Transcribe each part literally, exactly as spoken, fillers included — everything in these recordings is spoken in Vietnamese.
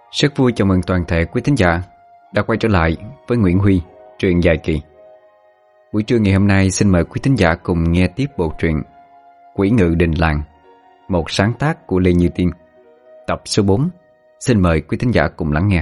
Rất vui chào mừng toàn thể quý thính giả đã quay trở lại với Nguyễn Huy, truyện dài kỳ. Buổi trưa ngày hôm nay xin mời quý thính giả cùng nghe tiếp bộ truyện Quỷ Ngự Đình Làng, một sáng tác của Lê Như Tiên, tập số bốn. Xin mời quý thính giả cùng lắng nghe.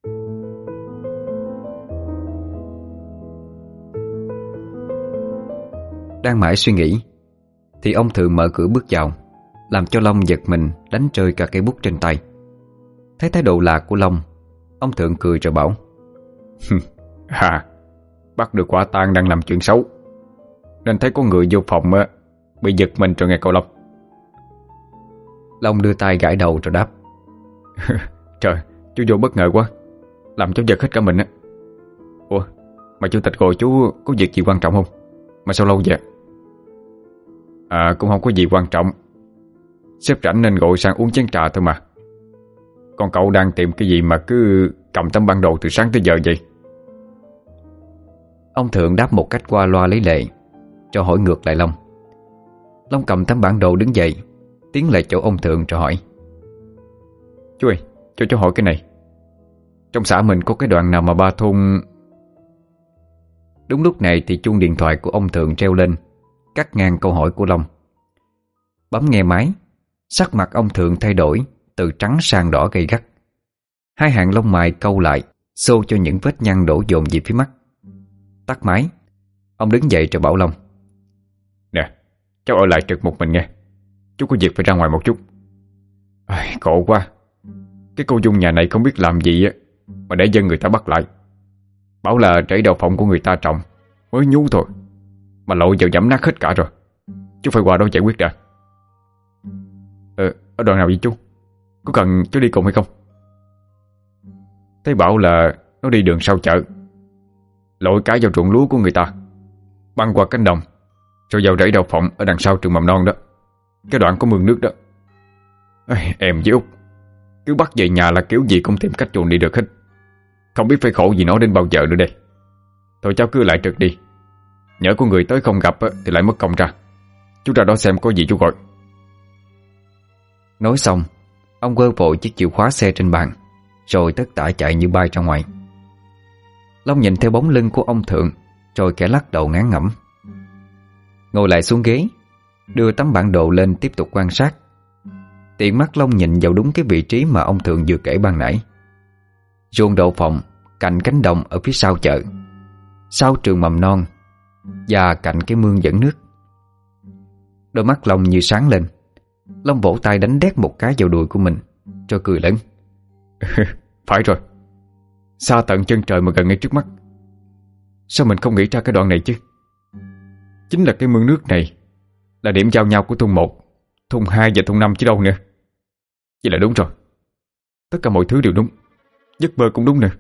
Đang mãi suy nghĩ thì ông Thượng mở cửa bước vào, làm cho Long giật mình đánh rơi cả cây bút trên tay. Thấy thái độ lạ của Long, ông Thượng cười rồi bảo: À, bắt được quả tang đang làm chuyện xấu, nên thấy có người vô phòng á, bị giật mình rồi nghe cậu Long. Long đưa tay gãi đầu rồi đáp: Trời, chú vô bất ngờ quá, làm cháu giật hết cả mình á. Ủa, mà chủ tịch gọi chú có việc gì quan trọng không? Mà sao lâu vậy? À, cũng không có gì quan trọng. Sếp rảnh nên gọi sang uống chén trà thôi mà. Còn cậu đang tìm cái gì mà cứ cầm tấm bản đồ từ sáng tới giờ vậy? Ông Thượng đáp một cách qua loa lấy lệ, cho hỏi ngược lại Long. Long cầm tấm bản đồ đứng dậy, tiến lại chỗ ông Thượng rồi hỏi: Chú ơi, cho cháu hỏi cái này. Trong xã mình có cái đoạn nào mà ba thôn... Đúng lúc này thì chuông điện thoại của ông Thượng reo lên, cắt ngang câu hỏi của Long. Bấm nghe máy, sắc mặt ông Thượng thay đổi từ trắng sang đỏ gay gắt. Hai hàng lông mày câu lại, xô cho những vết nhăn đổ dồn về phía mắt. Tắt máy, ông đứng dậy rồi bảo Long: Nè, cháu ở lại trực một mình nghe. Chú có việc phải ra ngoài một chút. À, khổ quá. Cái cô Dung nhà này không biết làm gì á, mà để dân người ta bắt lại. Bảo là rẫy đậu phộng của người ta trồng, mới nhú thôi, mà lội vào giẫm nát hết cả rồi. Chú phải qua đó giải quyết đã. Ờ, ở đoạn nào vậy chú? Có cần chú đi cùng hay không? Thấy bảo là nó đi đường sau chợ, lội cái vào ruộng lúa của người ta, băng qua cánh đồng, rồi vào rẫy đậu phộng ở đằng sau trường mầm non đó. Cái đoạn có mương nước đó. Ê, em với Út cứ bắt về nhà là kiểu gì cũng tìm cách chuồn đi được hết. Không biết phải khổ gì nó đến bao giờ nữa đây. Thôi cháu cứ lại trực đi. Nhỡ có người tới không gặp thì lại mất công ra. Chú ra đó xem có gì chú gọi. Nói xong, ông quơ vội chiếc chìa khóa xe trên bàn, rồi tất tả chạy như bay ra ngoài. Long nhìn theo bóng lưng của ông Thượng, rồi kẻ lắc đầu ngán ngẩm. Ngồi lại xuống ghế, đưa tấm bản đồ lên tiếp tục quan sát. Tiện mắt Long nhìn vào đúng cái vị trí mà ông Thượng vừa kể ban nãy. Ruộng đậu phộng cạnh cánh đồng ở phía sau chợ, sau trường mầm non và cạnh cái mương dẫn nước. Đôi mắt Long như sáng lên. Long vỗ tay đánh đét một cái vào đùi của mình, rồi cười lớn: Phải rồi, xa tận chân trời mà gần ngay trước mắt. Sao mình không nghĩ ra cái đoạn này chứ? Chính là cái mương nước này là điểm giao nhau của thôn một, thôn hai và thôn năm chứ đâu nữa. Vậy là đúng rồi. Tất cả mọi thứ đều đúng. Giấc mơ cũng đúng nữa.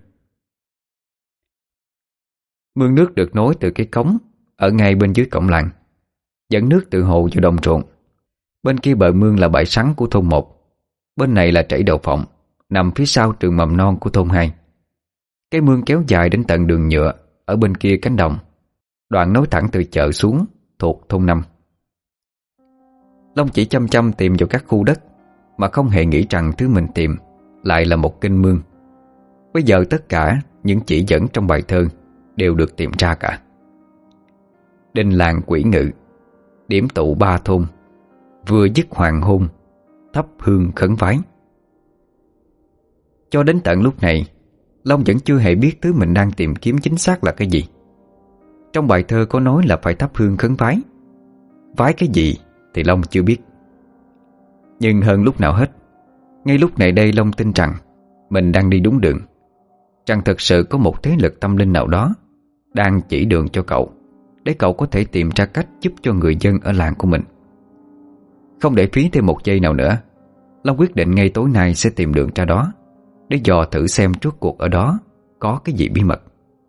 Mương nước được nối từ cái cống ở ngay bên dưới cổng làng, dẫn nước từ hồ vào đồng ruộng. Bên kia bờ mương là bãi sắn của thôn một, bên này là rẫy đậu phộng nằm phía sau trường mầm non của thôn hai. Cái mương kéo dài đến tận đường nhựa ở bên kia cánh đồng, đoạn nối thẳng từ chợ xuống thuộc thôn năm. Long chỉ chăm chăm tìm vào các khu đất mà không hề nghĩ rằng thứ mình tìm lại là một kênh mương. Bây giờ tất cả những chỉ dẫn trong bài thơ đều được tìm ra cả. Đình làng quỷ ngự, điểm tụ ba thôn, vừa dứt hoàng hôn, thắp hương khấn vái. Cho đến tận lúc này, Long vẫn chưa hề biết thứ mình đang tìm kiếm chính xác là cái gì. Trong bài thơ có nói là phải thắp hương khấn vái. Vái cái gì thì Long chưa biết. Nhưng hơn lúc nào hết, ngay lúc này đây Long tin rằng mình đang đi đúng đường, rằng thật sự có một thế lực tâm linh nào đó đang chỉ đường cho cậu, để cậu có thể tìm ra cách giúp cho người dân ở làng của mình. Không để phí thêm một giây nào nữa, Long quyết định ngay tối nay sẽ tìm đường ra đó, để dò thử xem rốt cuộc ở đó có cái gì bí mật.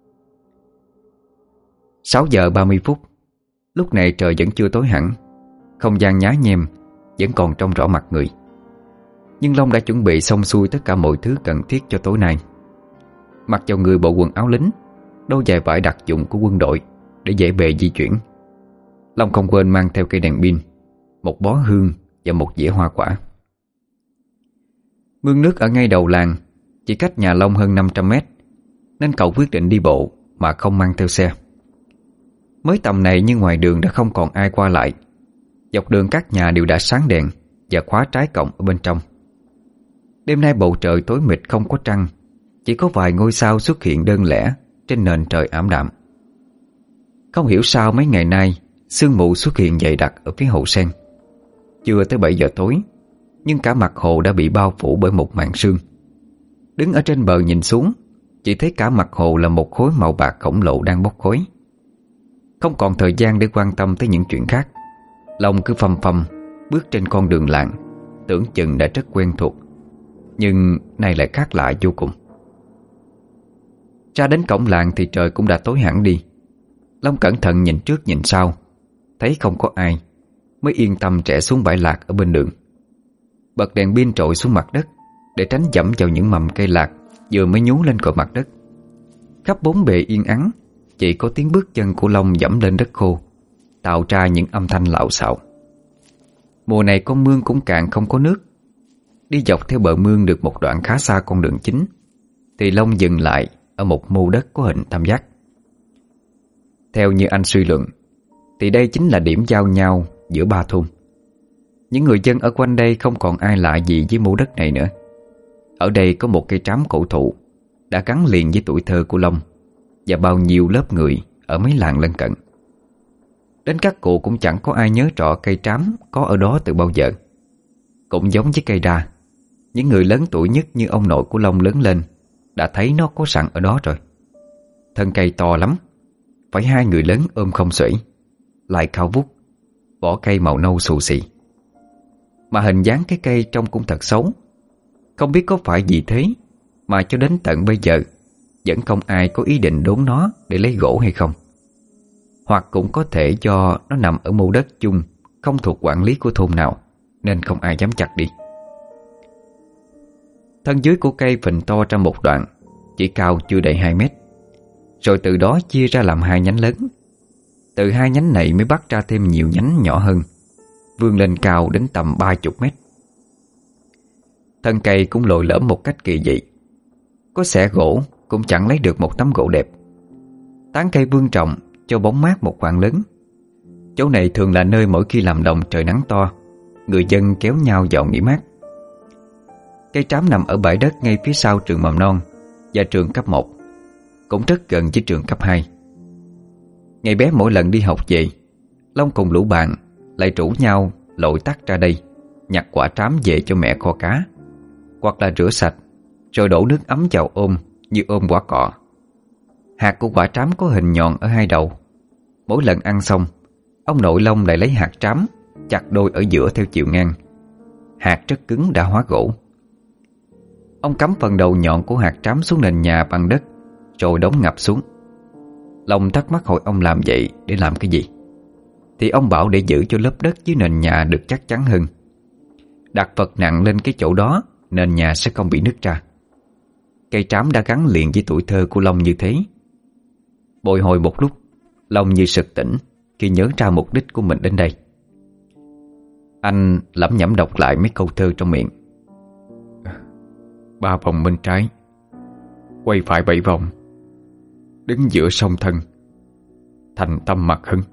Sáu giờ ba mươi phút. Lúc này trời vẫn chưa tối hẳn, không gian nhá nhem vẫn còn trông rõ mặt người. Nhưng Long đã chuẩn bị xong xuôi tất cả mọi thứ cần thiết cho tối nay. Mặc vào người bộ quần áo lính, đôi giày vải đặc dụng của quân đội để dễ bề di chuyển. Long không quên mang theo cây đèn pin, một bó hương và một dĩa hoa quả. Mương nước ở ngay đầu làng chỉ cách nhà Long hơn năm trăm mét, nên cậu quyết định đi bộ mà không mang theo xe. Mới tầm này nhưng ngoài đường đã không còn ai qua lại. Dọc đường các nhà đều đã sáng đèn và khóa trái cổng ở bên trong. Đêm nay bầu trời tối mịt không có trăng, chỉ có vài ngôi sao xuất hiện đơn lẻ trên nền trời ảm đạm. Không hiểu sao mấy ngày nay sương mù xuất hiện dày đặc ở phía hồ sen. Chưa tới bảy giờ tối, nhưng cả mặt hồ đã bị bao phủ bởi một màn sương. Đứng ở trên bờ nhìn xuống, chỉ thấy cả mặt hồ là một khối màu bạc khổng lồ đang bốc khói. Không còn thời gian để quan tâm tới những chuyện khác, Long cứ phầm phầm bước trên con đường làng, tưởng chừng đã rất quen thuộc, nhưng nay lại khác lạ vô cùng. Ra đến cổng làng thì trời cũng đã tối hẳn đi. Long cẩn thận nhìn trước nhìn sau, thấy không có ai, mới yên tâm trẻ xuống bãi lạc ở bên đường. Bật đèn pin trội xuống mặt đất để tránh dẫm vào những mầm cây lạc vừa mới nhú lên khỏi mặt đất. Khắp bốn bề yên ắng, chỉ có tiếng bước chân của Long dẫm lên đất khô tạo ra những âm thanh lạo xạo. Mùa này con mương cũng cạn không có nước. Đi dọc theo bờ mương được một đoạn khá xa con đường chính thì Long dừng lại ở một mô đất có hình tam giác. Theo như anh suy luận thì đây chính là điểm giao nhau giữa ba thôn. Những người dân ở quanh đây không còn ai lạ gì với mô đất này nữa. Ở đây có một cây trám cổ thụ đã gắn liền với tuổi thơ của Long và bao nhiêu lớp người ở mấy làng lân cận. Đến các cụ cũng chẳng có ai nhớ rõ cây trám có ở đó từ bao giờ. Cũng giống với cây đa, những người lớn tuổi nhất như ông nội của Long lớn lên đã thấy nó có sẵn ở đó rồi. Thân cây to lắm, phải hai người lớn ôm không xuể, lại cao vút, vỏ cây màu nâu xù xì. Mà hình dáng cái cây trông cũng thật xấu. Không biết có phải vì thế mà cho đến tận bây giờ vẫn không ai có ý định đốn nó để lấy gỗ hay không. Hoặc cũng có thể do nó nằm ở mô đất chung, không thuộc quản lý của thôn nào, nên không ai dám chặt đi. Thân dưới của cây phình to ra một đoạn, chỉ cao chưa đầy hai mét, rồi từ đó chia ra làm hai nhánh lớn. Từ hai nhánh này mới bắt ra thêm nhiều nhánh nhỏ hơn, vươn lên cao đến tầm ba chục mét. Thân cây cũng lồi lõm một cách kỳ dị. Có xẻ gỗ cũng chẳng lấy được một tấm gỗ đẹp. Tán cây vươn rộng cho bóng mát một khoảng lớn. Chỗ này thường là nơi mỗi khi làm đồng trời nắng to, người dân kéo nhau vào nghỉ mát. Cây trám nằm ở bãi đất ngay phía sau trường mầm non và trường cấp một, cũng rất gần với trường cấp hai. Ngày bé mỗi lần đi học về, Long cùng lũ bạn lại rủ nhau lội tắt ra đây, nhặt quả trám về cho mẹ kho cá, hoặc là rửa sạch rồi đổ nước ấm vào ôm như ôm quả cọ. Hạt của quả trám có hình nhọn ở hai đầu. Mỗi lần ăn xong, ông nội Long lại lấy hạt trám chặt đôi ở giữa theo chiều ngang. Hạt rất cứng đã hóa gỗ. Ông cắm phần đầu nhọn của hạt trám xuống nền nhà bằng đất, rồi đóng ngập xuống. Long thắc mắc hỏi ông làm vậy để làm cái gì, thì ông bảo để giữ cho lớp đất dưới nền nhà được chắc chắn hơn. Đặt vật nặng lên cái chỗ đó, nền nhà sẽ không bị nứt ra. Cây trám đã gắn liền với tuổi thơ của Long như thế. Bồi hồi một lúc, Long như sực tỉnh khi nhớ ra mục đích của mình đến đây. Anh lẩm nhẩm đọc lại mấy câu thơ trong miệng. Ba vòng bên trái, quay phải bảy vòng, đứng giữa song thân, thành tâm mặt hưng.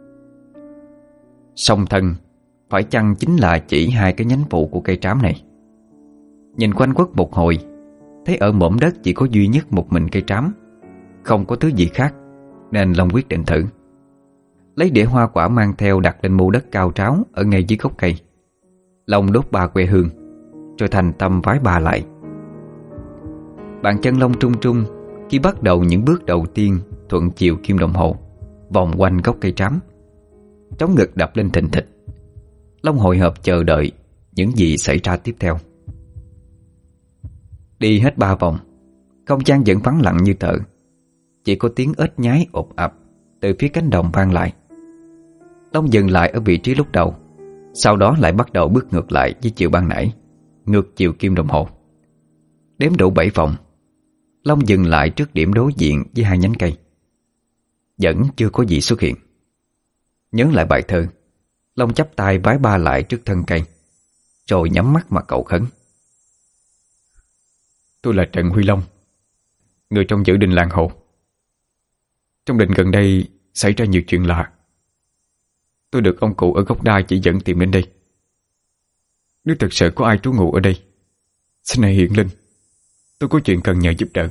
Song thân phải chăng chính là chỉ hai cái nhánh phụ của cây trám này? Nhìn quanh quất một hồi, thấy ở mỏm đất chỉ có duy nhất một mình cây trám, không có thứ gì khác, nên Long quyết định thử. Lấy đĩa hoa quả mang theo đặt lên mô đất cao tráo ở ngay dưới gốc cây. Long đốt ba que hương, rồi thành tâm vái ba lại. Bàn chân Long trung trung khi bắt đầu những bước đầu tiên thuận chiều kim đồng hồ, vòng quanh gốc cây trám. Trống ngực đập lên thình thịch. Long hồi hộp chờ đợi những gì xảy ra tiếp theo. Đi hết ba vòng, không gian vẫn vắng lặng như tờ. Chỉ có tiếng ếch nhái ộp ập từ phía cánh đồng vang lại. Long dừng lại ở vị trí lúc đầu, sau đó lại bắt đầu bước ngược lại với chiều ban nãy, ngược chiều kim đồng hồ. Đếm đủ bảy vòng, Long dừng lại trước điểm đối diện với hai nhánh cây. Vẫn chưa có gì xuất hiện. Nhớ lại bài thơ, Long chắp tay vái ba lại trước thân cây, rồi nhắm mắt mà cầu khấn. Tôi là Trần Huy Long, người trong giữ đình làng Hồ. Trong đình gần đây xảy ra nhiều chuyện lạ. Tôi được ông cụ ở gốc đa chỉ dẫn tìm đến đây. Nếu thực sự có ai trú ngụ ở đây, xin hãy hiện lên. Tôi có chuyện cần nhờ giúp đỡ.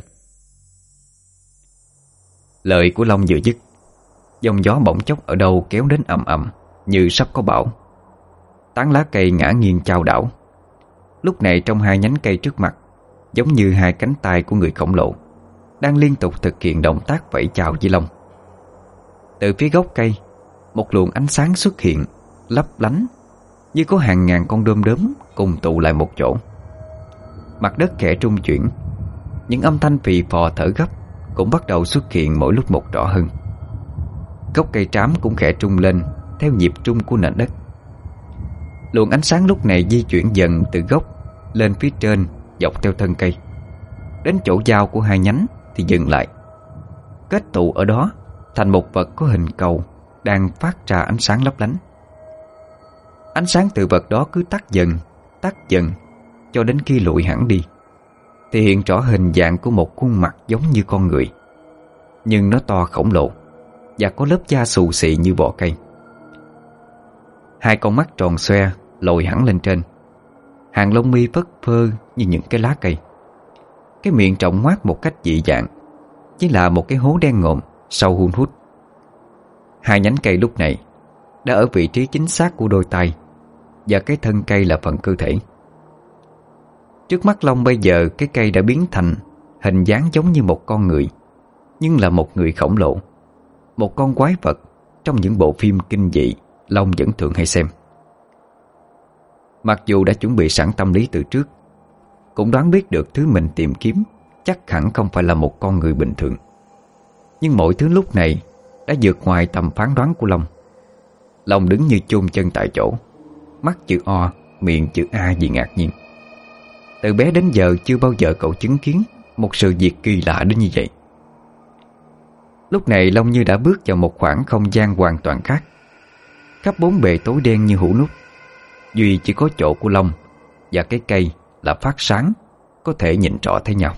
Lời của Long vừa dứt, dòng gió bỗng chốc ở đâu kéo đến ầm ầm như sắp có bão. Tán lá cây ngã nghiêng chao đảo. Lúc này trong hai nhánh cây trước mặt, giống như hai cánh tay của người khổng lồ đang liên tục thực hiện động tác vẫy chào với Long. Từ phía gốc cây, một luồng ánh sáng xuất hiện, lấp lánh, như có hàng ngàn con đom đóm cùng tụ lại một chỗ. Mặt đất khẽ rung chuyển, những âm thanh phì phò thở gấp cũng bắt đầu xuất hiện mỗi lúc một rõ hơn. Gốc cây trám cũng khẽ trung lên theo nhịp trung của nền đất. Luồng ánh sáng lúc này di chuyển dần từ gốc lên phía trên, dọc theo thân cây. Đến chỗ giao của hai nhánh thì dừng lại, kết tụ ở đó thành một vật có hình cầu đang phát ra ánh sáng lấp lánh. Ánh sáng từ vật đó cứ tắt dần, tắt dần cho đến khi lụi hẳn đi, thì hiện rõ hình dạng của một khuôn mặt giống như con người, nhưng nó to khổng lồ và có lớp da xù xì như vỏ cây. Hai con mắt tròn xoe lồi hẳn lên trên, hàng lông mi phất phơ như những cái lá cây. Cái miệng rộng ngoác một cách dị dạng, chỉ là một cái hố đen ngòm sâu hun hút. Hai nhánh cây lúc này đã ở vị trí chính xác của đôi tay, và cái thân cây là phần cơ thể. Trước mắt Long bây giờ, cái cây đã biến thành hình dáng giống như một con người, nhưng là một người khổng lồ, một con quái vật trong những bộ phim kinh dị Long vẫn thường hay xem. Mặc dù đã chuẩn bị sẵn tâm lý từ trước, cũng đoán biết được thứ mình tìm kiếm chắc hẳn không phải là một con người bình thường, nhưng mọi thứ lúc này đã vượt ngoài tầm phán đoán của Long. Long đứng như chôn chân tại chỗ, mắt chữ O, miệng chữ A vì ngạc nhiên. Từ bé đến giờ chưa bao giờ cậu chứng kiến một sự việc kỳ lạ đến như vậy. Lúc này Long như đã bước vào một khoảng không gian hoàn toàn khác. Khắp bốn bề tối đen như hũ nút, duy chỉ có chỗ của Long và cái cây là phát sáng, có thể nhìn rõ thấy nhau.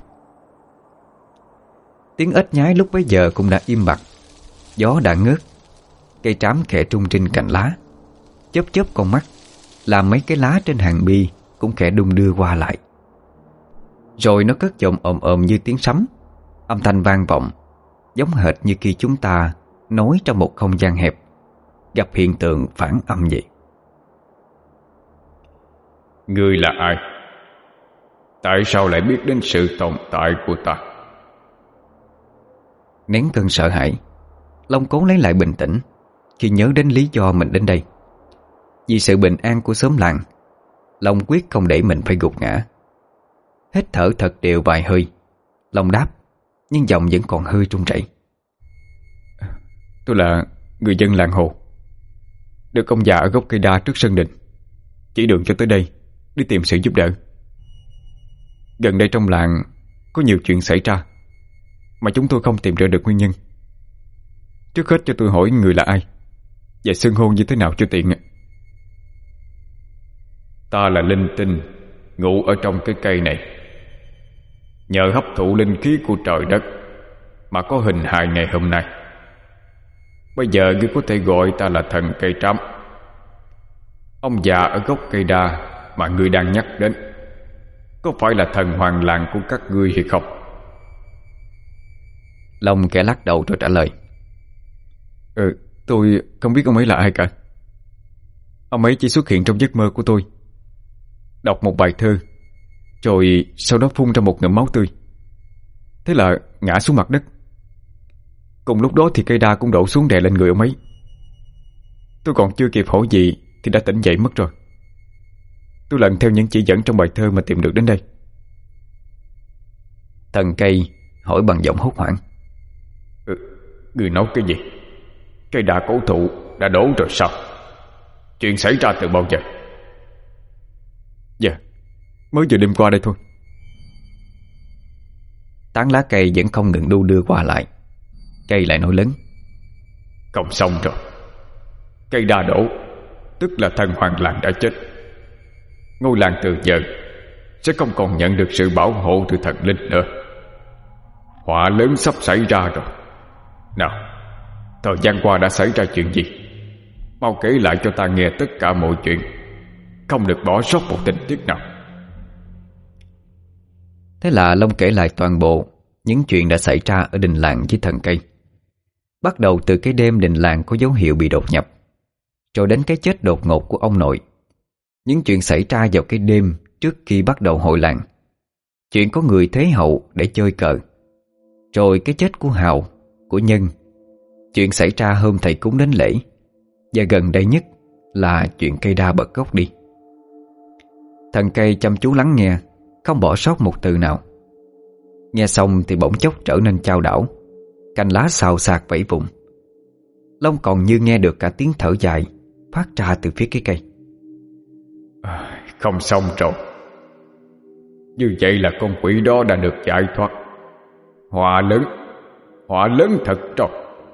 Tiếng ếch nhái lúc bấy giờ cũng đã im bặt. Gió đã ngớt, cây trám khẽ trung trên cành lá, chớp chớp con mắt, làm mấy cái lá trên hàng bi cũng khẽ đung đưa qua lại. Rồi nó cất giọng ồm ồm như tiếng sấm, âm thanh vang vọng, giống hệt như khi chúng ta nói trong một không gian hẹp, gặp hiện tượng phản âm vậy. Ngươi là ai? Tại sao lại biết đến sự tồn tại của ta? Nén cơn sợ hãi, Long cố lấy lại bình tĩnh khi nhớ đến lý do mình đến đây. Vì sự bình an của xóm làng, Long quyết không để mình phải gục ngã. Hít thở thật đều vài hơi, Long đáp, nhưng giọng vẫn còn hơi run rẩy. Tôi là người dân làng Hồ, được ông già ở gốc cây đa trước sân đình chỉ đường cho tới đây để tìm sự giúp đỡ. Gần đây trong làng có nhiều chuyện xảy ra mà chúng tôi không tìm ra được nguyên nhân. Trước hết cho tôi hỏi người là ai và xưng hô như thế nào cho tiện. Ta là linh tinh ngụ ở trong cái cây này. Nhờ hấp thụ linh khí của trời đất mà có hình hài ngày hôm nay. Bây giờ ngươi có thể gọi ta là thần cây trám. Ông già ở gốc cây đa mà ngươi đang nhắc đến có phải là thần hoàng làng của các ngươi hay không? Long khẽ lắc đầu rồi trả lời. Ừ, tôi không biết ông ấy là ai cả. Ông ấy chỉ xuất hiện trong giấc mơ của tôi, đọc một bài thơ, rồi sau đó phun ra một ngụm máu tươi. Thế là ngã xuống mặt đất. Cùng lúc đó thì cây đa cũng đổ xuống đè lên người ông ấy. Tôi còn chưa kịp hỏi gì thì đã tỉnh dậy mất rồi. Tôi lần theo những chỉ dẫn trong bài thơ mà tìm được đến đây. Thần cây hỏi bằng giọng hốt hoảng. Ừ, người nói cái gì? Cây đa cổ thụ đã đổ rồi sao? Chuyện xảy ra từ bao giờ? Dạ, mới vừa đêm qua đây thôi. Tán lá cây vẫn không ngừng đu đưa qua lại. Cây lại nói lớn. Không xong rồi. Cây đa đổ tức là thần hoàng làng đã chết. Ngôi làng từ giờ sẽ không còn nhận được sự bảo hộ từ thần linh nữa. Họa lớn sắp xảy ra rồi. Nào, thời gian qua đã xảy ra chuyện gì? Mau kể lại cho ta nghe tất cả mọi chuyện, không được bỏ sót một tình tiết nào. Thế là Long kể lại toàn bộ những chuyện đã xảy ra ở đình làng với thần cây. Bắt đầu từ cái đêm đình làng có dấu hiệu bị đột nhập, rồi đến cái chết đột ngột của ông nội, những chuyện xảy ra vào cái đêm trước khi bắt đầu hội làng, chuyện có người thế hậu để chơi cờ, rồi cái chết của Hào, của Nhân, chuyện xảy ra hôm thầy cúng đến lễ, và gần đây nhất là chuyện cây đa bật gốc đi. Thần cây chăm chú lắng nghe, không bỏ sót một từ nào. Nghe xong thì bỗng chốc trở nên chao đảo, cành lá xào xạc vẫy vùng. Long còn như nghe được cả tiếng thở dài phát ra từ phía cái cây. À, không xong rồi. Như vậy là con quỷ đó đã được giải thoát. Họa lớn, họa lớn thật rồi.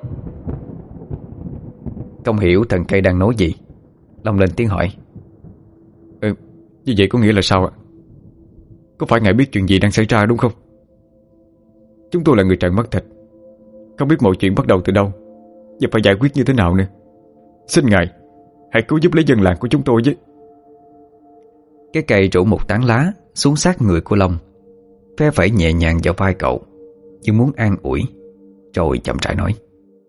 Không hiểu thần cây đang nói gì, Long lên tiếng hỏi. Ừ, như vậy có nghĩa là sao ạ? Có phải ngài biết chuyện gì đang xảy ra đúng không? Chúng tôi là người trần mắt thịt, không biết mọi chuyện bắt đầu từ đâu và phải giải quyết như thế nào nữa. Xin ngài hãy cứu giúp lấy dân làng của chúng tôi với. Cái cây rủ một tán lá xuống sát người của Long, phe phẩy nhẹ nhàng vào vai cậu như muốn an ủi, rồi chậm rãi nói.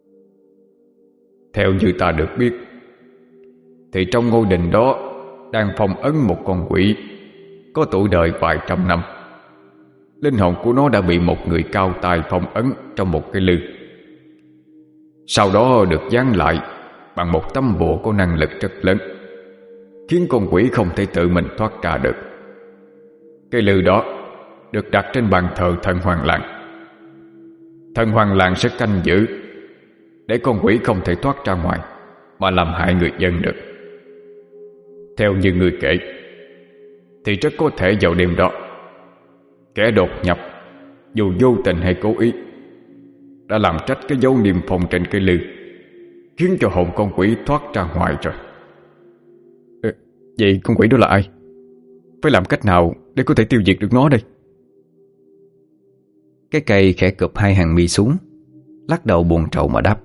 Theo như ta được biết thì trong ngôi đình đó đang phong ấn một con quỷ có tuổi đời vài trăm năm. Linh hồn của nó đã bị một người cao tay phong ấn trong một cái lư, sau đó được dán lại bằng một tấm bùa có năng lực rất lớn, khiến con quỷ không thể tự mình thoát ra được. Cái lư đó được đặt trên bàn thờ thần Hoàng Làng. Thần Hoàng Làng sẽ canh giữ để con quỷ không thể thoát ra ngoài mà làm hại người dân được. Theo như người kể thì rất có thể vào đêm đó, kẻ đột nhập dù vô tình hay cố ý đã làm trách cái dấu niêm phong trên cây lư, khiến cho hồn con quỷ thoát ra ngoài rồi. Ừ, vậy con quỷ đó là ai? Phải làm cách nào để có thể tiêu diệt được nó đây? Cái cây khẽ cụp hai hàng mi xuống, lắc đầu buồn rầu mà đáp.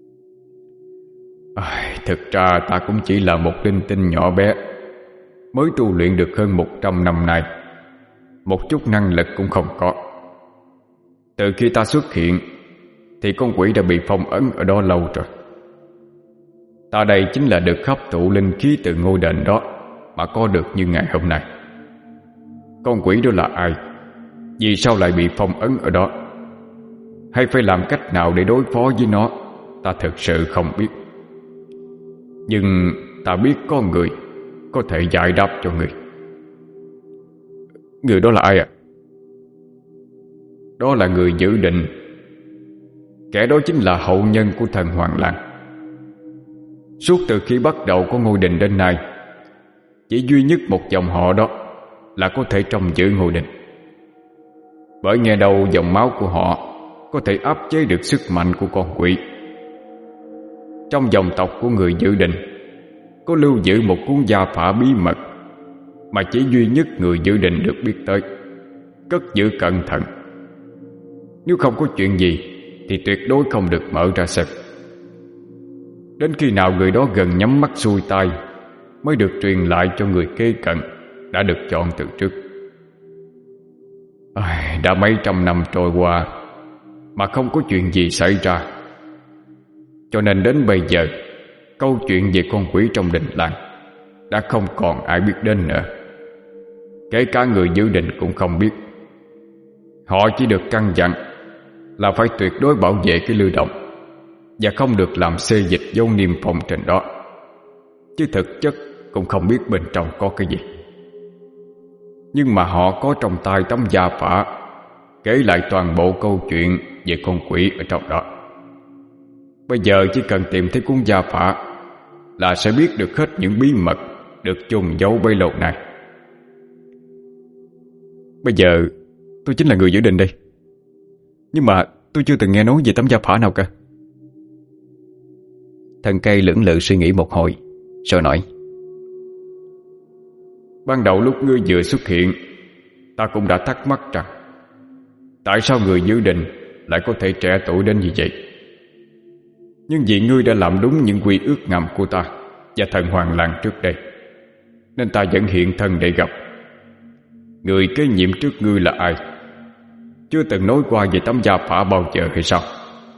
À, thực ra ta cũng chỉ là một linh tinh nhỏ bé, mới tu luyện được hơn một trăm năm nay, một chút năng lực cũng không có. Từ khi ta xuất hiện thì con quỷ đã bị phong ấn ở đó lâu rồi. Ta đây chính là được hấp thụ linh khí từ ngôi đền đó mà có được như ngày hôm nay. Con quỷ đó là ai? Vì sao lại bị phong ấn ở đó? Hay phải làm cách nào để đối phó với nó? Ta thực sự không biết. Nhưng ta biết có người có thể giải đáp cho người. Người đó là ai ạ? À? Đó là người giữ định. Kẻ đó chính là hậu nhân của thần Hoàng Làng. Suốt từ khi bắt đầu có ngôi đình đến nay, chỉ duy nhất một dòng họ đó là có thể trông giữ ngôi đình. Bởi nghe đầu dòng máu của họ có thể áp chế được sức mạnh của con quỷ. Trong dòng tộc của người giữ định có lưu giữ một cuốn gia phả bí mật mà chỉ duy nhất người giữ định được biết tới, cất giữ cẩn thận. Nếu không có chuyện gì thì tuyệt đối không được mở ra xem. Đến khi nào người đó gần nhắm mắt xuôi tay mới được truyền lại cho người kế cận đã được chọn từ trước. À, đã mấy trăm năm trôi qua mà không có chuyện gì xảy ra, cho nên đến bây giờ câu chuyện về con quỷ trong đình làng đã không còn ai biết đến nữa. Kể cả người giữ định cũng không biết. Họ chỉ được căn dặn là phải tuyệt đối bảo vệ cái lư động và không được làm xê dịch dấu niêm phong trên đó, chứ thực chất cũng không biết bên trong có cái gì. Nhưng mà họ có trong tay tấm gia phả kể lại toàn bộ câu chuyện về con quỷ ở trong đó. Bây giờ chỉ cần tìm thấy cuốn gia phả là sẽ biết được hết những bí mật được chôn giấu bấy lâu nay. Bây giờ tôi chính là người giữ định đây, nhưng mà tôi chưa từng nghe nói về tấm gia phả nào cả. Thần cây lưỡng lự suy nghĩ một hồi rồi nói. Ban đầu lúc ngươi vừa xuất hiện Ta cũng đã thắc mắc rằng tại sao người dự định lại có thể trẻ tuổi đến như vậy. Nhưng vì ngươi đã làm đúng những quy ước ngầm của ta và thần Hoàng Làng trước đây, nên ta vẫn hiện thân để gặp. Người kế nhiệm trước ngươi là ai? Chưa từng nói qua về tấm gia phả bao giờ hay sao?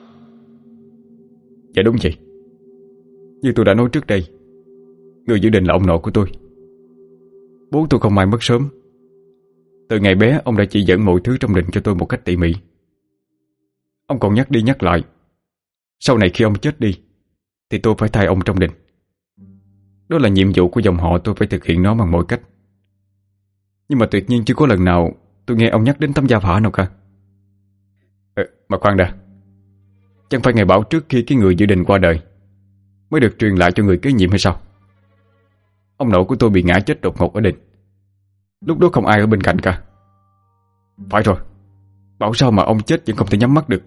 Dạ đúng vậy. Như tôi đã nói trước đây, người dự định là ông nội của tôi. Bố tôi không may mất sớm. Từ ngày bé ông đã chỉ dẫn mọi thứ trong đình cho tôi một cách tỉ mỉ. Ông còn nhắc đi nhắc lại, sau này khi ông chết đi thì tôi phải thay ông trong đình. Đó là nhiệm vụ của dòng họ, tôi phải thực hiện nó bằng mọi cách. Nhưng mà tuyệt nhiên chưa có lần nào tôi nghe ông nhắc đến tấm gia phả nào cả. ờ, Mà khoan đã, chẳng phải ngài bảo trước khi cái người dự định qua đời mới được truyền lại cho người kế nhiệm hay sao? Ông nội của tôi bị ngã chết đột ngột ở đình. Lúc đó không ai ở bên cạnh cả. Phải rồi, bảo sao mà ông chết vẫn không thể nhắm mắt được.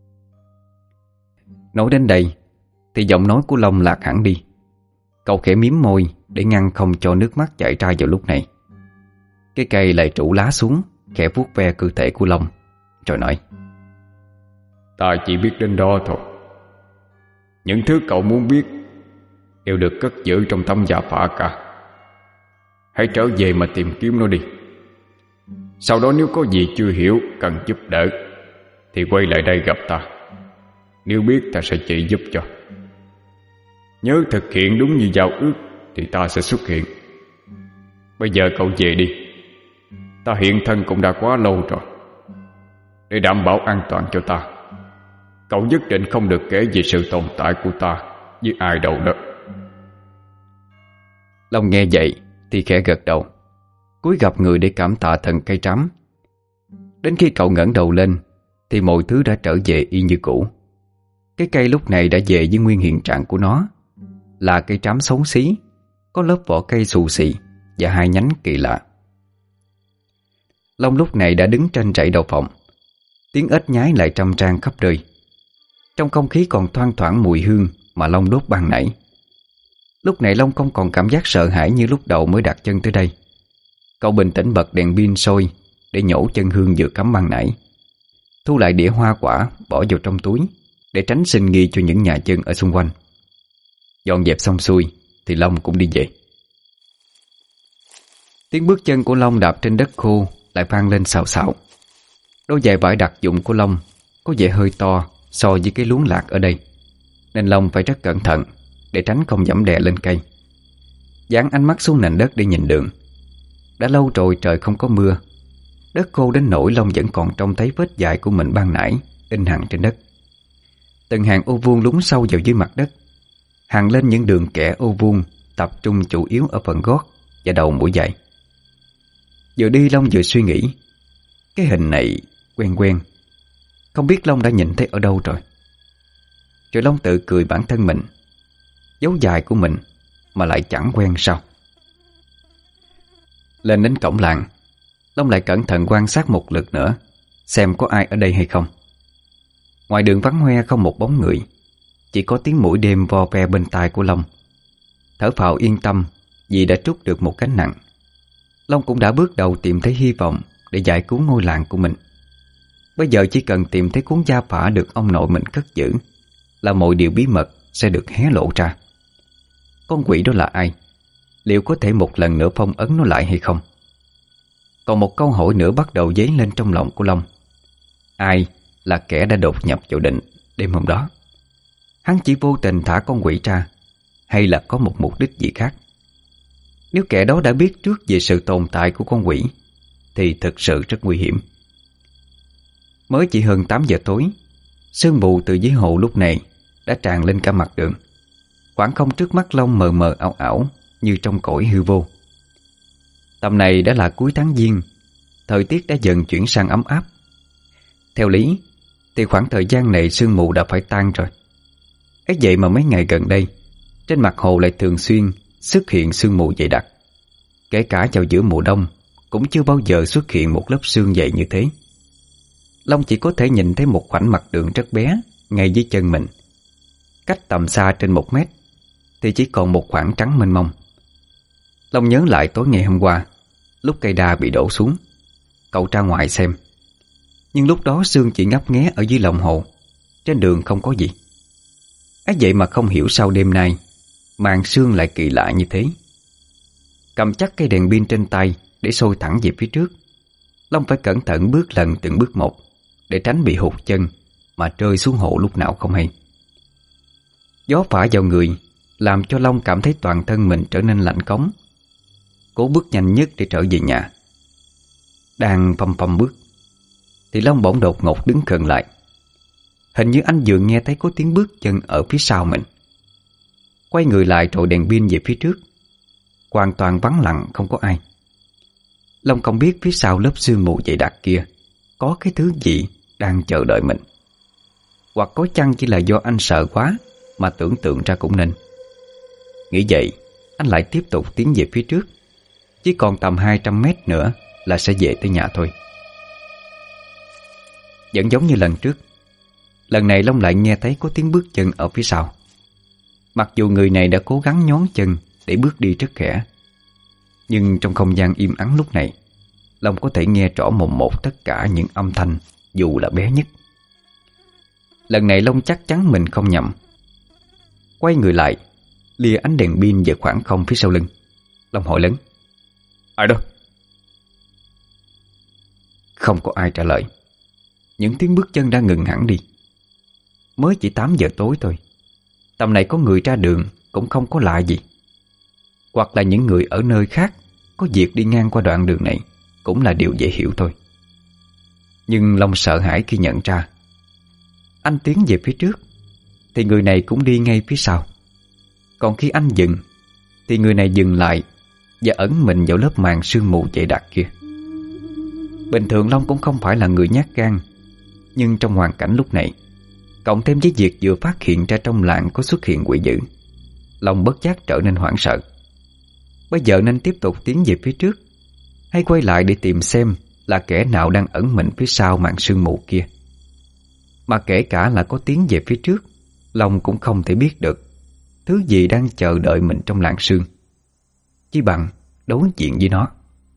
Nói đến đây thì giọng nói của Long lạc hẳn đi. Cậu khẽ miếm môi để ngăn không cho nước mắt chảy ra vào lúc này. Cái cây lại trụ lá xuống, khẽ vuốt ve cơ thể của Long, rồi nói: Ta chỉ biết đến đó thôi. Những thứ cậu muốn biết đều được cất giữ trong tấm gia phả cả. Hãy trở về mà tìm kiếm nó đi. Sau đó nếu có gì chưa hiểu cần giúp đỡ thì quay lại đây gặp ta. Nếu biết ta sẽ chỉ giúp cho. Nhớ thực hiện đúng như giao ước thì ta sẽ xuất hiện. Bây giờ cậu về đi. Ta hiện thân cũng đã quá lâu rồi. Để đảm bảo an toàn cho ta, cậu nhất định không được kể về sự tồn tại của ta với ai đâu đó. Long nghe vậy thì khẽ gật đầu, cúi gập người để cảm tạ thần cây trắm. Đến khi cậu ngẩng đầu lên thì mọi thứ đã trở về y như cũ. Cái cây lúc này đã về với nguyên hiện trạng của nó, là cây trắm xấu xí, có lớp vỏ cây xù xì và hai nhánh kỳ lạ. Long lúc này đã đứng trên trại đầu phòng. Tiếng ếch nhái lại trăm trang khắp nơi. Trong không khí còn thoang thoảng mùi hương mà Long đốt ban nãy. Lúc này Long không còn cảm giác sợ hãi như lúc đầu mới đặt chân tới đây. Cậu bình tĩnh bật đèn pin sôi để nhổ chân hương vừa cắm ban nãy, thu lại đĩa hoa quả bỏ vào trong túi để tránh sinh nghi cho những nhà dân ở xung quanh. Dọn dẹp xong xuôi thì Long cũng đi về. Tiếng bước chân của Long đạp trên đất khô lại vang lên xào xạo. Đôi giày vải đặc dụng của Long có vẻ hơi to so với cái luống lạc ở đây, nên Long phải rất cẩn thận để tránh không giẫm đè lên cây. Dán ánh mắt xuống nền đất để nhìn đường. Đã lâu rồi trời không có mưa. Đất khô đến nỗi Long vẫn còn trông thấy vết dài của mình ban nãy in hằn trên đất. Từng hàng ô vuông lún sâu vào dưới mặt đất, hằn lên những đường kẻ ô vuông tập trung chủ yếu ở phần gót và đầu mũi giày. Vừa đi Long vừa suy nghĩ, cái hình này quen quen, không biết Long đã nhìn thấy ở đâu rồi. Rồi Long tự cười bản thân mình, dấu dài của mình mà lại chẳng quen sao. Lên đến cổng làng, Long lại cẩn thận quan sát một lượt nữa, xem có ai ở đây hay không. Ngoài đường vắng hoe không một bóng người, chỉ có tiếng muỗi đêm vo ve bên tai của Long. Thở phào yên tâm vì đã trút được một gánh nặng. Long cũng đã bước đầu tìm thấy hy vọng để giải cứu ngôi làng của mình. Bây giờ chỉ cần tìm thấy cuốn gia phả được ông nội mình cất giữ là mọi điều bí mật sẽ được hé lộ ra. Con quỷ đó là ai? Liệu có thể một lần nữa phong ấn nó lại hay không? Còn một câu hỏi nữa bắt đầu dấy lên trong lòng của Long. Ai là kẻ đã đột nhập vào định đêm hôm đó? Hắn chỉ vô tình thả con quỷ ra, hay là có một mục đích gì khác? Nếu kẻ đó đã biết trước về sự tồn tại của con quỷ thì thực sự rất nguy hiểm. Mới chỉ hơn tám giờ tối, sương mù từ dưới hồ lúc này đã tràn lên cả mặt đường. Khoảng không trước mắt Long mờ mờ ảo ảo như trong cõi hư vô. Tầm này đã là cuối tháng Giêng, thời tiết đã dần chuyển sang ấm áp. Theo lý thì khoảng thời gian này sương mù đã phải tan rồi. ấy vậy mà mấy ngày gần đây trên mặt hồ lại thường xuyên xuất hiện sương mù dày đặc. Kể cả vào giữa mùa đông cũng chưa bao giờ xuất hiện một lớp sương dày như thế. Long chỉ có thể nhìn thấy một khoảnh mặt đường rất bé ngay dưới chân mình. Cách tầm xa trên một mét thì chỉ còn một khoảng trắng mênh mông. Long nhớ lại tối ngày hôm qua, lúc cây đa bị đổ xuống, cậu ra ngoài xem. Nhưng lúc đó Sương chỉ ngấp nghé ở dưới lòng hồ. Trên đường không có gì. ấy vậy mà không hiểu sao đêm nay màn sương lại kỳ lạ như thế. Cầm chắc cây đèn pin trên tay để soi thẳng về phía trước, Long phải cẩn thận bước lần từng bước một để tránh bị hụt chân mà rơi xuống hồ lúc nào không hay. Gió phả vào người làm cho Long cảm thấy toàn thân mình trở nên lạnh cống. Cố bước nhanh nhất để trở về nhà. Đang phầm phầm bước thì Long bỗng đột ngột đứng khựng lại. Hình như anh vừa nghe thấy có tiếng bước chân ở phía sau mình. Quay người lại trội đèn pin về phía trước. Hoàn toàn vắng lặng, không có ai. Long không biết phía sau lớp sương mù dày đặc kia có cái thứ gì đang chờ đợi mình. Hoặc có chăng chỉ là do anh sợ quá mà tưởng tượng ra cũng nên. Nghĩ vậy, anh lại tiếp tục tiến về phía trước. Chỉ còn tầm hai trăm mét nữa là sẽ về tới nhà thôi. Vẫn giống như lần trước, lần này Long lại nghe thấy có tiếng bước chân ở phía sau. Mặc dù người này đã cố gắng nhón chân để bước đi rất khẽ, nhưng trong không gian im ắng lúc này, Long có thể nghe rõ mồn một tất cả những âm thanh dù là bé nhất. Lần này Long chắc chắn mình không nhầm. Quay người lại, lìa ánh đèn pin về khoảng không phía sau lưng, Long hỏi lớn: "Ai đó?" Không có ai trả lời. Những tiếng bước chân đã ngừng hẳn đi. Mới chỉ tám giờ tối thôi, tầm này có người ra đường cũng không có lạ gì. Hoặc là những người ở nơi khác có việc đi ngang qua đoạn đường này cũng là điều dễ hiểu thôi. Nhưng Long sợ hãi khi nhận ra anh tiến về phía trước thì người này cũng đi ngay phía sau. Còn khi anh dừng thì người này dừng lại và ẩn mình vào lớp màn sương mù dày đặc kia. Bình thường Long cũng không phải là người nhát gan, nhưng trong hoàn cảnh lúc này, cộng thêm với việc vừa phát hiện ra trong làng có xuất hiện quỷ dữ, Long bất giác trở nên hoảng sợ. Bây giờ nên tiếp tục tiến về phía trước hay quay lại để tìm xem là kẻ nào đang ẩn mình phía sau màn sương mù kia. Mà kể cả là có tiến về phía trước, Long cũng không thể biết được thứ gì đang chờ đợi mình trong làn sương, chỉ bằng đối diện với nó.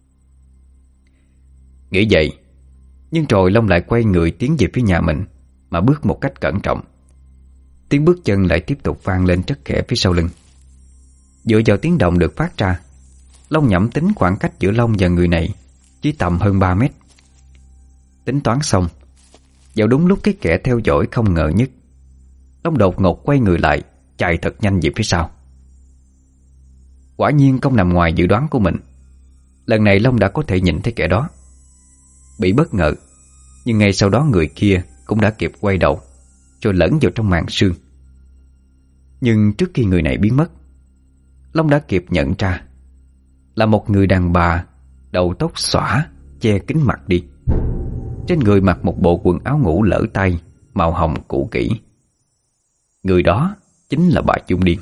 Nghĩ vậy, nhưng rồi Long lại quay người tiến về phía nhà mình mà bước một cách cẩn trọng. Tiếng bước chân lại tiếp tục vang lên rất khẽ phía sau lưng. Dựa vào tiếng động được phát ra, Long nhẩm tính khoảng cách giữa Long và người này chỉ tầm hơn ba mét. Tính toán xong, vào đúng lúc cái kẻ theo dõi không ngờ nhất, Long đột ngột quay người lại, chạy thật nhanh về phía sau. Quả nhiên không nằm ngoài dự đoán của mình. Lần này Long đã có thể nhìn thấy kẻ đó. Bị bất ngờ, nhưng ngay sau đó người kia cũng đã kịp quay đầu rồi lẫn vào trong màn sương. Nhưng trước khi người này biến mất, Long đã kịp nhận ra là một người đàn bà, đầu tóc xõa, che kín mặt đi. Trên người mặc một bộ quần áo ngủ lỡ tay màu hồng cũ kỹ. Người đó chính là bà Dung Điên.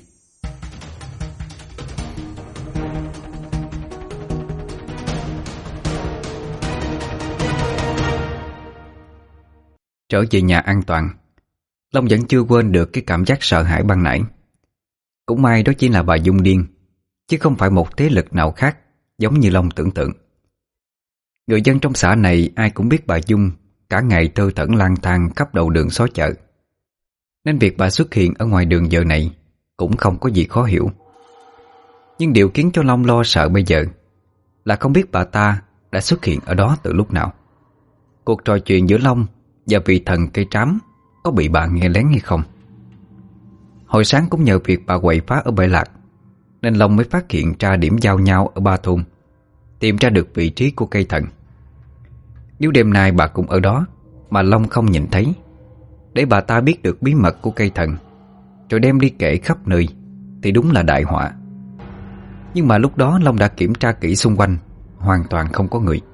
Trở về nhà an toàn, Long vẫn chưa quên được cái cảm giác sợ hãi ban nãy. Cũng may đó chỉ là bà Dung Điên, chứ không phải một thế lực nào khác giống như Long tưởng tượng. Người dân trong xã này ai cũng biết bà Dung cả ngày thơ thẩn lang thang khắp đầu đường xó chợ, nên việc bà xuất hiện ở ngoài đường giờ này cũng không có gì khó hiểu. Nhưng điều khiến cho Long lo sợ bây giờ là không biết bà ta đã xuất hiện ở đó từ lúc nào. Cuộc trò chuyện giữa Long và vị thần cây trám có bị bà nghe lén hay không. Hồi sáng cũng nhờ việc bà quậy phá ở bãi lạc, nên Long mới phát hiện ra điểm giao nhau ở ba thôn, tìm ra được vị trí của cây thần. Nếu đêm nay bà cũng ở đó mà Long không nhìn thấy, để bà ta biết được bí mật của cây thần rồi đem đi kể khắp nơi, thì đúng là đại họa. Nhưng mà lúc đó Long đã kiểm tra kỹ xung quanh, hoàn toàn không có người.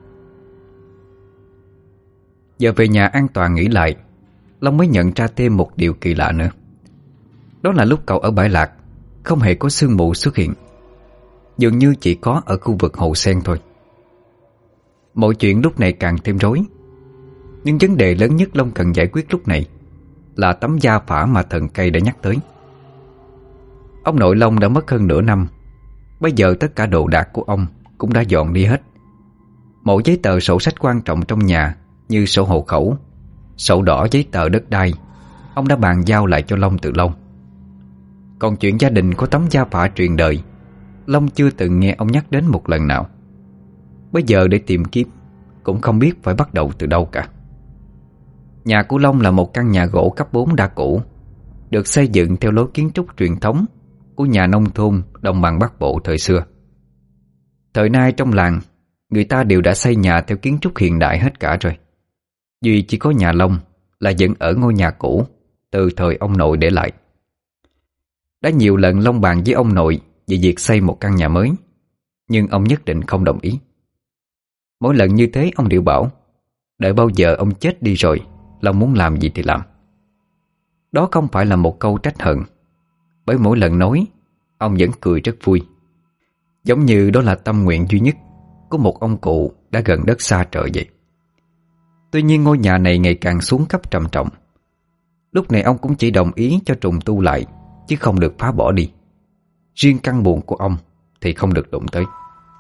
Giờ về nhà an toàn nghỉ lại, Long mới nhận ra thêm một điều kỳ lạ nữa. Đó là lúc cậu ở bãi lạc, không hề có sương mù xuất hiện, dường như chỉ có ở khu vực hồ sen thôi. Mọi chuyện lúc này càng thêm rối. Nhưng vấn đề lớn nhất Long cần giải quyết lúc này là tấm da phả mà thần cây đã nhắc tới. Ông nội Long đã mất hơn nửa năm. Bây giờ tất cả đồ đạc của ông cũng đã dọn đi hết. Mỗi giấy tờ sổ sách quan trọng trong nhà như sổ hộ khẩu, sổ đỏ, giấy tờ đất đai, ông đã bàn giao lại cho Long từ lâu. Còn chuyện gia đình có tấm gia phả truyền đời, Long chưa từng nghe ông nhắc đến một lần nào. Bây giờ để tìm kiếm cũng không biết phải bắt đầu từ đâu cả. Nhà của Long là một căn nhà gỗ cấp bốn đa cũ, được xây dựng theo lối kiến trúc truyền thống của nhà nông thôn đồng bằng Bắc Bộ thời xưa. Thời nay trong làng, người ta đều đã xây nhà theo kiến trúc hiện đại hết cả rồi. Duy chỉ có nhà Long là vẫn ở ngôi nhà cũ từ thời ông nội để lại. Đã nhiều lần Long bàn với ông nội về việc xây một căn nhà mới, nhưng ông nhất định không đồng ý. Mỗi lần như thế ông đều bảo đợi bao giờ ông chết đi rồi, Long muốn làm gì thì làm. Đó không phải là một câu trách hận, bởi mỗi lần nói ông vẫn cười rất vui, giống như đó là tâm nguyện duy nhất của một ông cụ đã gần đất xa trời vậy. Tuy nhiên ngôi nhà này ngày càng xuống cấp trầm trọng. Lúc này ông cũng chỉ đồng ý cho trùng tu lại, chứ không được phá bỏ đi. Riêng căn buồng của ông thì không được đụng tới.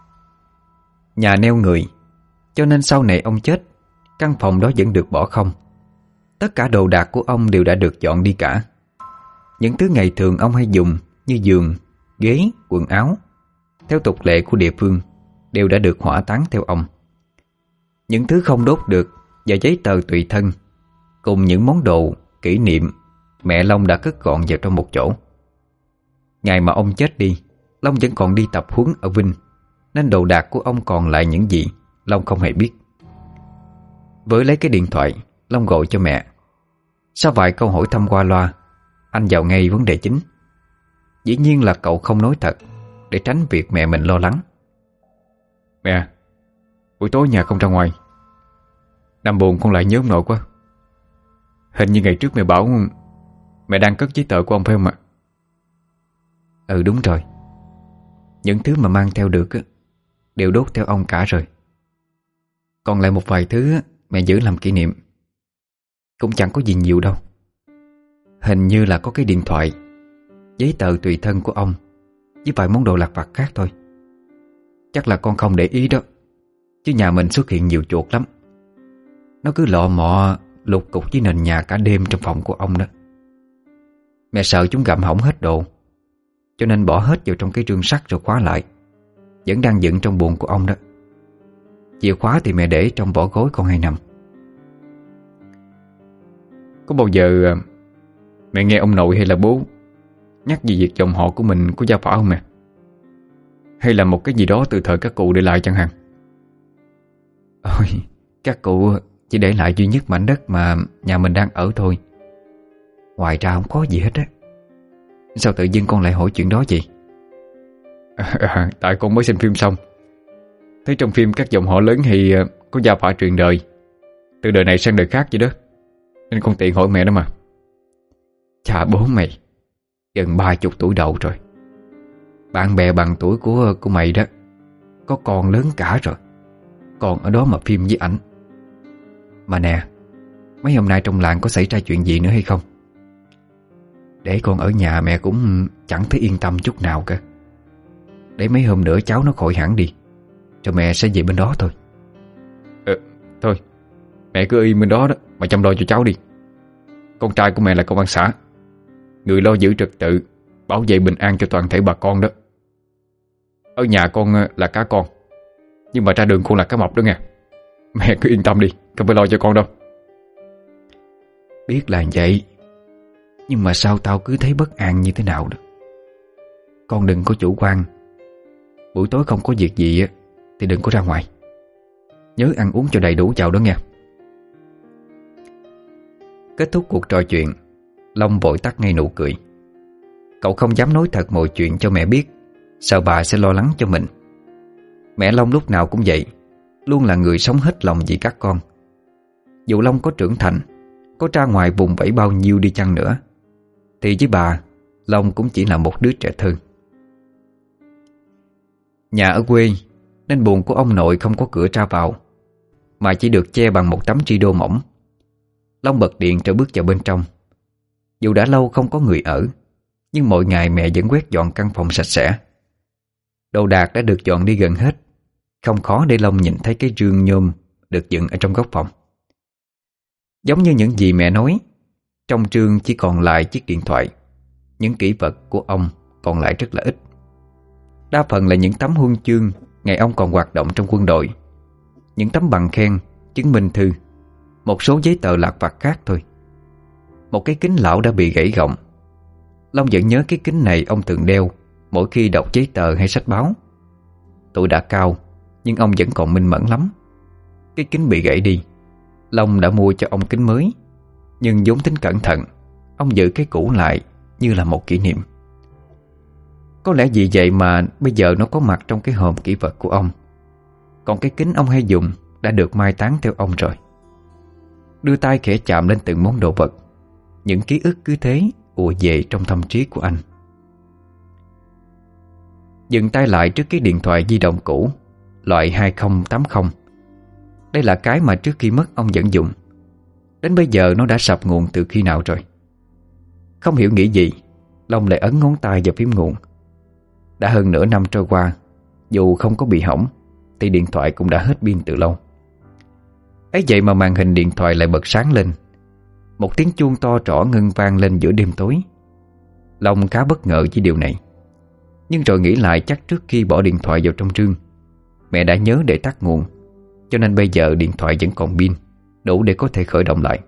Nhà neo người, cho nên sau này ông chết, căn phòng đó vẫn được bỏ không. Tất cả đồ đạc của ông đều đã được dọn đi cả. Những thứ ngày thường ông hay dùng như giường, ghế, quần áo, theo tục lệ của địa phương, đều đã được hỏa táng theo ông. Những thứ không đốt được và giấy tờ tùy thân, cùng những món đồ kỷ niệm, mẹ Long đã cất gọn vào trong một chỗ. Ngày mà ông chết đi, Long vẫn còn đi tập huấn ở Vinh, nên đồ đạc của ông còn lại những gì Long không hề biết. Với lấy cái điện thoại, Long gọi cho mẹ. Sau vài câu hỏi thăm qua loa, anh vào ngay vấn đề chính. Dĩ nhiên là cậu không nói thật, để tránh việc mẹ mình lo lắng. Mẹ, buổi tối nhà không ra ngoài, nằm buồn con lại nhớ ông nội quá. Hình như ngày trước mẹ bảo mẹ đang cất giấy tờ của ông phải không ạ? Ừ đúng rồi. Những thứ mà mang theo được đều đốt theo ông cả rồi. Còn lại một vài thứ mẹ giữ làm kỷ niệm, cũng chẳng có gì nhiều đâu. Hình như là có cái điện thoại, giấy tờ tùy thân của ông, với vài món đồ lặt vặt khác thôi. Chắc là con không để ý đó, chứ nhà mình xuất hiện nhiều chuột lắm. Nó cứ lọ mọ lục cục với nền nhà cả đêm trong phòng của ông đó. Mẹ sợ chúng gặm hỏng hết đồ, cho nên bỏ hết vào trong cái rương sắt rồi khóa lại. Vẫn đang dựng trong buồng của ông đó. Chìa khóa thì mẹ để trong vỏ gối con hay nằm. Có bao giờ mẹ nghe ông nội hay là bố nhắc về việc dòng họ của mình có gia phả không mẹ? Hay là một cái gì đó từ thời các cụ để lại chẳng hạn? Ôi, các cụ chỉ để lại duy nhất mảnh đất mà nhà mình đang ở thôi. Ngoài ra không có gì hết á. Sao tự dưng con lại hỏi chuyện đó vậy? À, à, tại con mới xem phim xong, thấy trong phim các dòng họ lớn thì có gia phả truyền đời, từ đời này sang đời khác vậy đó, nên con tiện hỏi mẹ đó mà. Chà bố mày, gần ba chục tuổi đầu rồi. Bạn bè bằng tuổi của của mày đó có con lớn cả rồi, còn ở đó mà phim với ảnh. Mà nè, mấy hôm nay trong làng có xảy ra chuyện gì nữa hay không? Để con ở nhà mẹ cũng chẳng thấy yên tâm chút nào cả. Để mấy hôm nữa cháu nó khỏi hẳn đi, rồi mẹ sẽ về bên đó thôi. Ờ, thôi mẹ cứ yên bên đó đó mà chăm lo cho cháu đi. Con trai của mẹ là công an xã, người lo giữ trật tự, bảo vệ bình an cho toàn thể bà con đó. Ở nhà con là cá con, nhưng mà ra đường con là cá mập đó nghe. Mẹ cứ yên tâm đi, không phải lo cho con đâu. Biết là vậy, nhưng mà sao tao cứ thấy bất an như thế nào đó. Con đừng có chủ quan. Buổi tối không có việc gì thì đừng có ra ngoài. Nhớ ăn uống cho đầy đủ vào đó nghe. Kết thúc cuộc trò chuyện, Long vội tắt ngay nụ cười. Cậu không dám nói thật mọi chuyện cho mẹ biết, sợ bà sẽ lo lắng cho mình. Mẹ Long lúc nào cũng vậy, luôn là người sống hết lòng vì các con. Dù Long có trưởng thành, có ra ngoài vùng vẫy bao nhiêu đi chăng nữa, thì với bà, Long cũng chỉ là một đứa trẻ thơ. Nhà ở quê nên buồng của ông nội không có cửa ra vào, mà chỉ được che bằng một tấm tri đô mỏng. Long bật điện rồi bước vào bên trong. Dù đã lâu không có người ở, nhưng mỗi ngày mẹ vẫn quét dọn căn phòng sạch sẽ. Đồ đạc đã được dọn đi gần hết. Không khó để Long nhìn thấy cái rương nhôm được dựng ở trong góc phòng. Giống như những gì mẹ nói, trong rương chỉ còn lại chiếc điện thoại. Những kỷ vật của ông còn lại rất là ít. Đa phần là những tấm huân chương ngày ông còn hoạt động trong quân đội, những tấm bằng khen, chứng minh thư, một số giấy tờ lặt vặt khác thôi. Một cái kính lão đã bị gãy gọng. Long vẫn nhớ cái kính này ông thường đeo mỗi khi đọc giấy tờ hay sách báo. Tuổi đã cao, nhưng ông vẫn còn minh mẫn lắm. Cái kính bị gãy đi, Long đã mua cho ông kính mới, nhưng vốn tính cẩn thận, ông giữ cái cũ lại như là một kỷ niệm. Có lẽ vì vậy mà bây giờ nó có mặt trong cái hòm kỷ vật của ông. Còn cái kính ông hay dùng đã được mai táng theo ông rồi. Đưa tay khẽ chạm lên từng món đồ vật, những ký ức cứ thế ùa về trong tâm trí của anh. Dừng tay lại trước cái điện thoại di động cũ loại hai không tám không. Đây là cái mà trước khi mất ông vẫn dùng. Đến bây giờ nó đã sập nguồn từ khi nào rồi. Không hiểu nghĩ gì, Long lại ấn ngón tay vào phím nguồn. Đã hơn nửa năm trôi qua, dù không có bị hỏng thì điện thoại cũng đã hết pin từ lâu. Ấy vậy mà màn hình điện thoại lại bật sáng lên. Một tiếng chuông to trỏ ngân vang lên giữa đêm tối. Long khá bất ngờ với điều này, nhưng rồi nghĩ lại chắc trước khi bỏ điện thoại vào trong rương, mẹ đã nhớ để tắt nguồn, cho nên bây giờ điện thoại vẫn còn pin, đủ để có thể khởi động lại.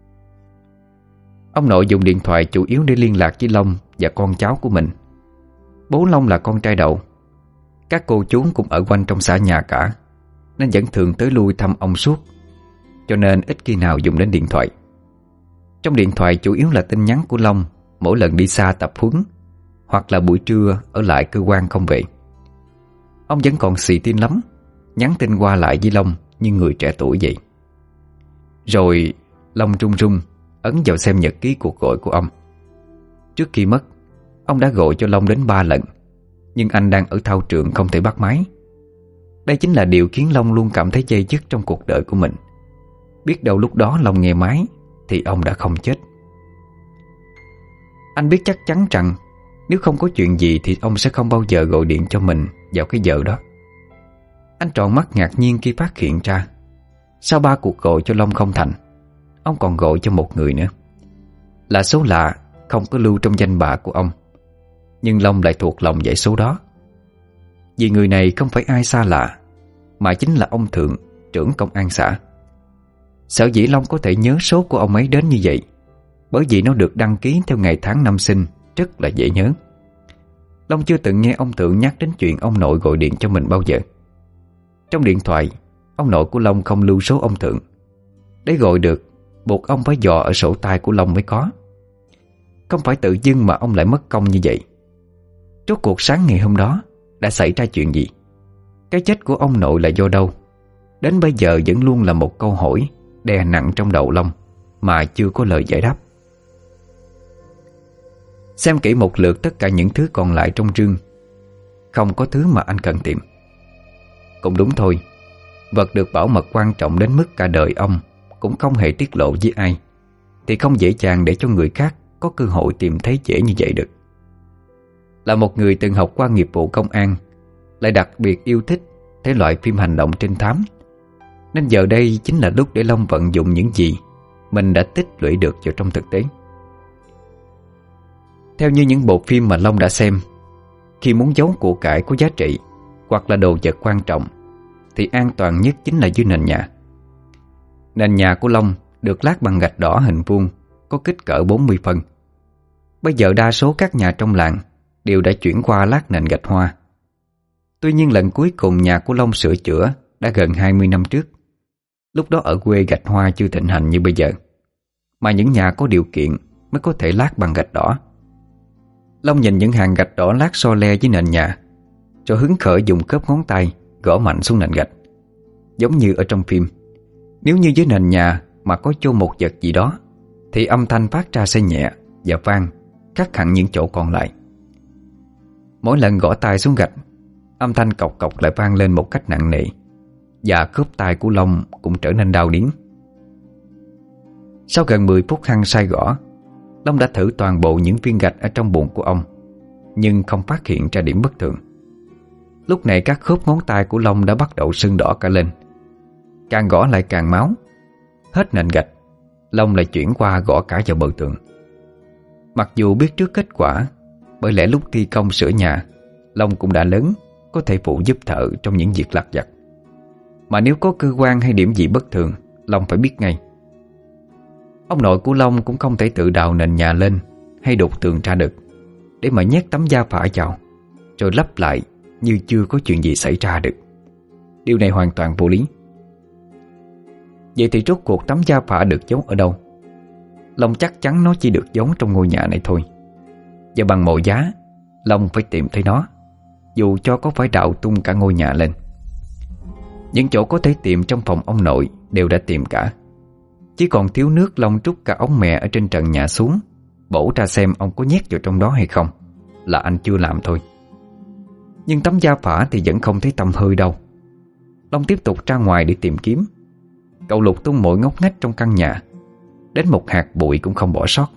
Ông nội dùng điện thoại chủ yếu để liên lạc với Long và con cháu của mình. Bố Long là con trai đầu. Các cô chú cũng ở quanh trong xã nhà cả, nên vẫn thường tới lui thăm ông suốt, cho nên ít khi nào dùng đến điện thoại. Trong điện thoại chủ yếu là tin nhắn của Long mỗi lần đi xa tập huấn, hoặc là buổi trưa ở lại cơ quan không về. Ông vẫn còn xì tin lắm, nhắn tin qua lại với Long như người trẻ tuổi vậy. Rồi Long run run ấn vào xem nhật ký cuộc gọi của ông. Trước khi mất, ông đã gọi cho Long đến ba lần, nhưng anh đang ở thao trường không thể bắt máy. Đây chính là điều khiến Long luôn cảm thấy dây dứt trong cuộc đời của mình. Biết đâu lúc đó Long nghe máy thì ông đã không chết. Anh biết chắc chắn rằng nếu không có chuyện gì thì ông sẽ không bao giờ gọi điện cho mình vào cái giờ đó. Anh tròn mắt ngạc nhiên khi phát hiện ra sau ba cuộc gọi cho Long không thành, ông còn gọi cho một người nữa. Là số lạ không có lưu trong danh bạ của ông, nhưng Long lại thuộc lòng dãy số đó. Vì người này không phải ai xa lạ, mà chính là ông Thượng, trưởng công an xã. Sở dĩ Long có thể nhớ số của ông ấy đến như vậy, bởi vì nó được đăng ký theo ngày tháng năm sinh, rất là dễ nhớ. Long chưa từng nghe ông Thượng nhắc đến chuyện ông nội gọi điện cho mình bao giờ. Trong điện thoại, ông nội của Long không lưu số ông Thượng. Để gọi được, buộc ông phải dò ở sổ tay của Long mới có. Không phải tự dưng mà ông lại mất công như vậy. Rốt cuộc sáng ngày hôm đó đã xảy ra chuyện gì? Cái chết của ông nội là do đâu? Đến bây giờ vẫn luôn là một câu hỏi đè nặng trong đầu Long mà chưa có lời giải đáp. Xem kỹ một lượt tất cả những thứ còn lại trong rương, không có thứ mà anh cần tìm. Cũng đúng thôi, vật được bảo mật quan trọng đến mức cả đời ông cũng không hề tiết lộ với ai, thì không dễ dàng để cho người khác có cơ hội tìm thấy dễ như vậy được. Là một người từng học qua nghiệp vụ công an, lại đặc biệt yêu thích thể loại phim hành động trinh thám, nên giờ đây chính là lúc để Long vận dụng những gì mình đã tích lũy được vào trong thực tế. Theo như những bộ phim mà Long đã xem, khi muốn giấu của cải có giá trị hoặc là đồ vật quan trọng thì an toàn nhất chính là dưới nền nhà. Nền nhà của Long được lát bằng gạch đỏ hình vuông, có kích cỡ bốn mươi phân. Bây giờ đa số các nhà trong làng đều đã chuyển qua lát nền gạch hoa. Tuy nhiên lần cuối cùng nhà của Long sửa chữa đã gần hai mươi năm trước. Lúc đó ở quê gạch hoa chưa thịnh hành như bây giờ, mà những nhà có điều kiện mới có thể lát bằng gạch đỏ. Long nhìn những hàng gạch đỏ lát so le với nền nhà, rồi hứng khởi dùng khớp ngón tay gõ mạnh xuống nền gạch. Giống như ở trong phim, nếu như dưới nền nhà mà có chôn một vật gì đó thì âm thanh phát ra sẽ nhẹ và vang, khác hẳn những chỗ còn lại. Mỗi lần gõ tay xuống gạch, âm thanh cộc cộc lại vang lên một cách nặng nề, và khớp tay của Long cũng trở nên đau điếng. Sau gần mười phút hăng say gõ, Long đã thử toàn bộ những viên gạch ở trong bụng của ông, nhưng không phát hiện ra điểm bất thường. Lúc này các khớp ngón tay của Long đã bắt đầu sưng đỏ cả lên. Càng gõ lại càng máu. Hết nền gạch, Long lại chuyển qua gõ cả vào bờ tường. Mặc dù biết trước kết quả, bởi lẽ lúc thi công sửa nhà, Long cũng đã lớn, có thể phụ giúp thợ trong những việc lặt vặt. Mà nếu có cơ quan hay điểm gì bất thường, Long phải biết ngay. Ông nội của Long cũng không thể tự đào nền nhà lên hay đục tường ra được, để mà nhét tấm da phả vào rồi lắp lại như chưa có chuyện gì xảy ra được. Điều này hoàn toàn vô lý. Vậy thì rốt cuộc tấm da phả được giấu ở đâu? Long chắc chắn nó chỉ được giấu trong ngôi nhà này thôi. Và bằng mọi giá, Long phải tìm thấy nó, dù cho có phải đào tung cả ngôi nhà lên. Những chỗ có thể tìm trong phòng ông nội đều đã tìm cả. Chỉ còn thiếu nước, Long trút cả ống mẹ ở trên trần nhà xuống, bổ ra xem ông có nhét vào trong đó hay không, là anh chưa làm thôi. Nhưng tấm da phả thì vẫn không thấy tăm hơi đâu. Long tiếp tục ra ngoài để tìm kiếm. Cậu lục tung mọi ngóc ngách trong căn nhà, đến một hạt bụi cũng không bỏ sót.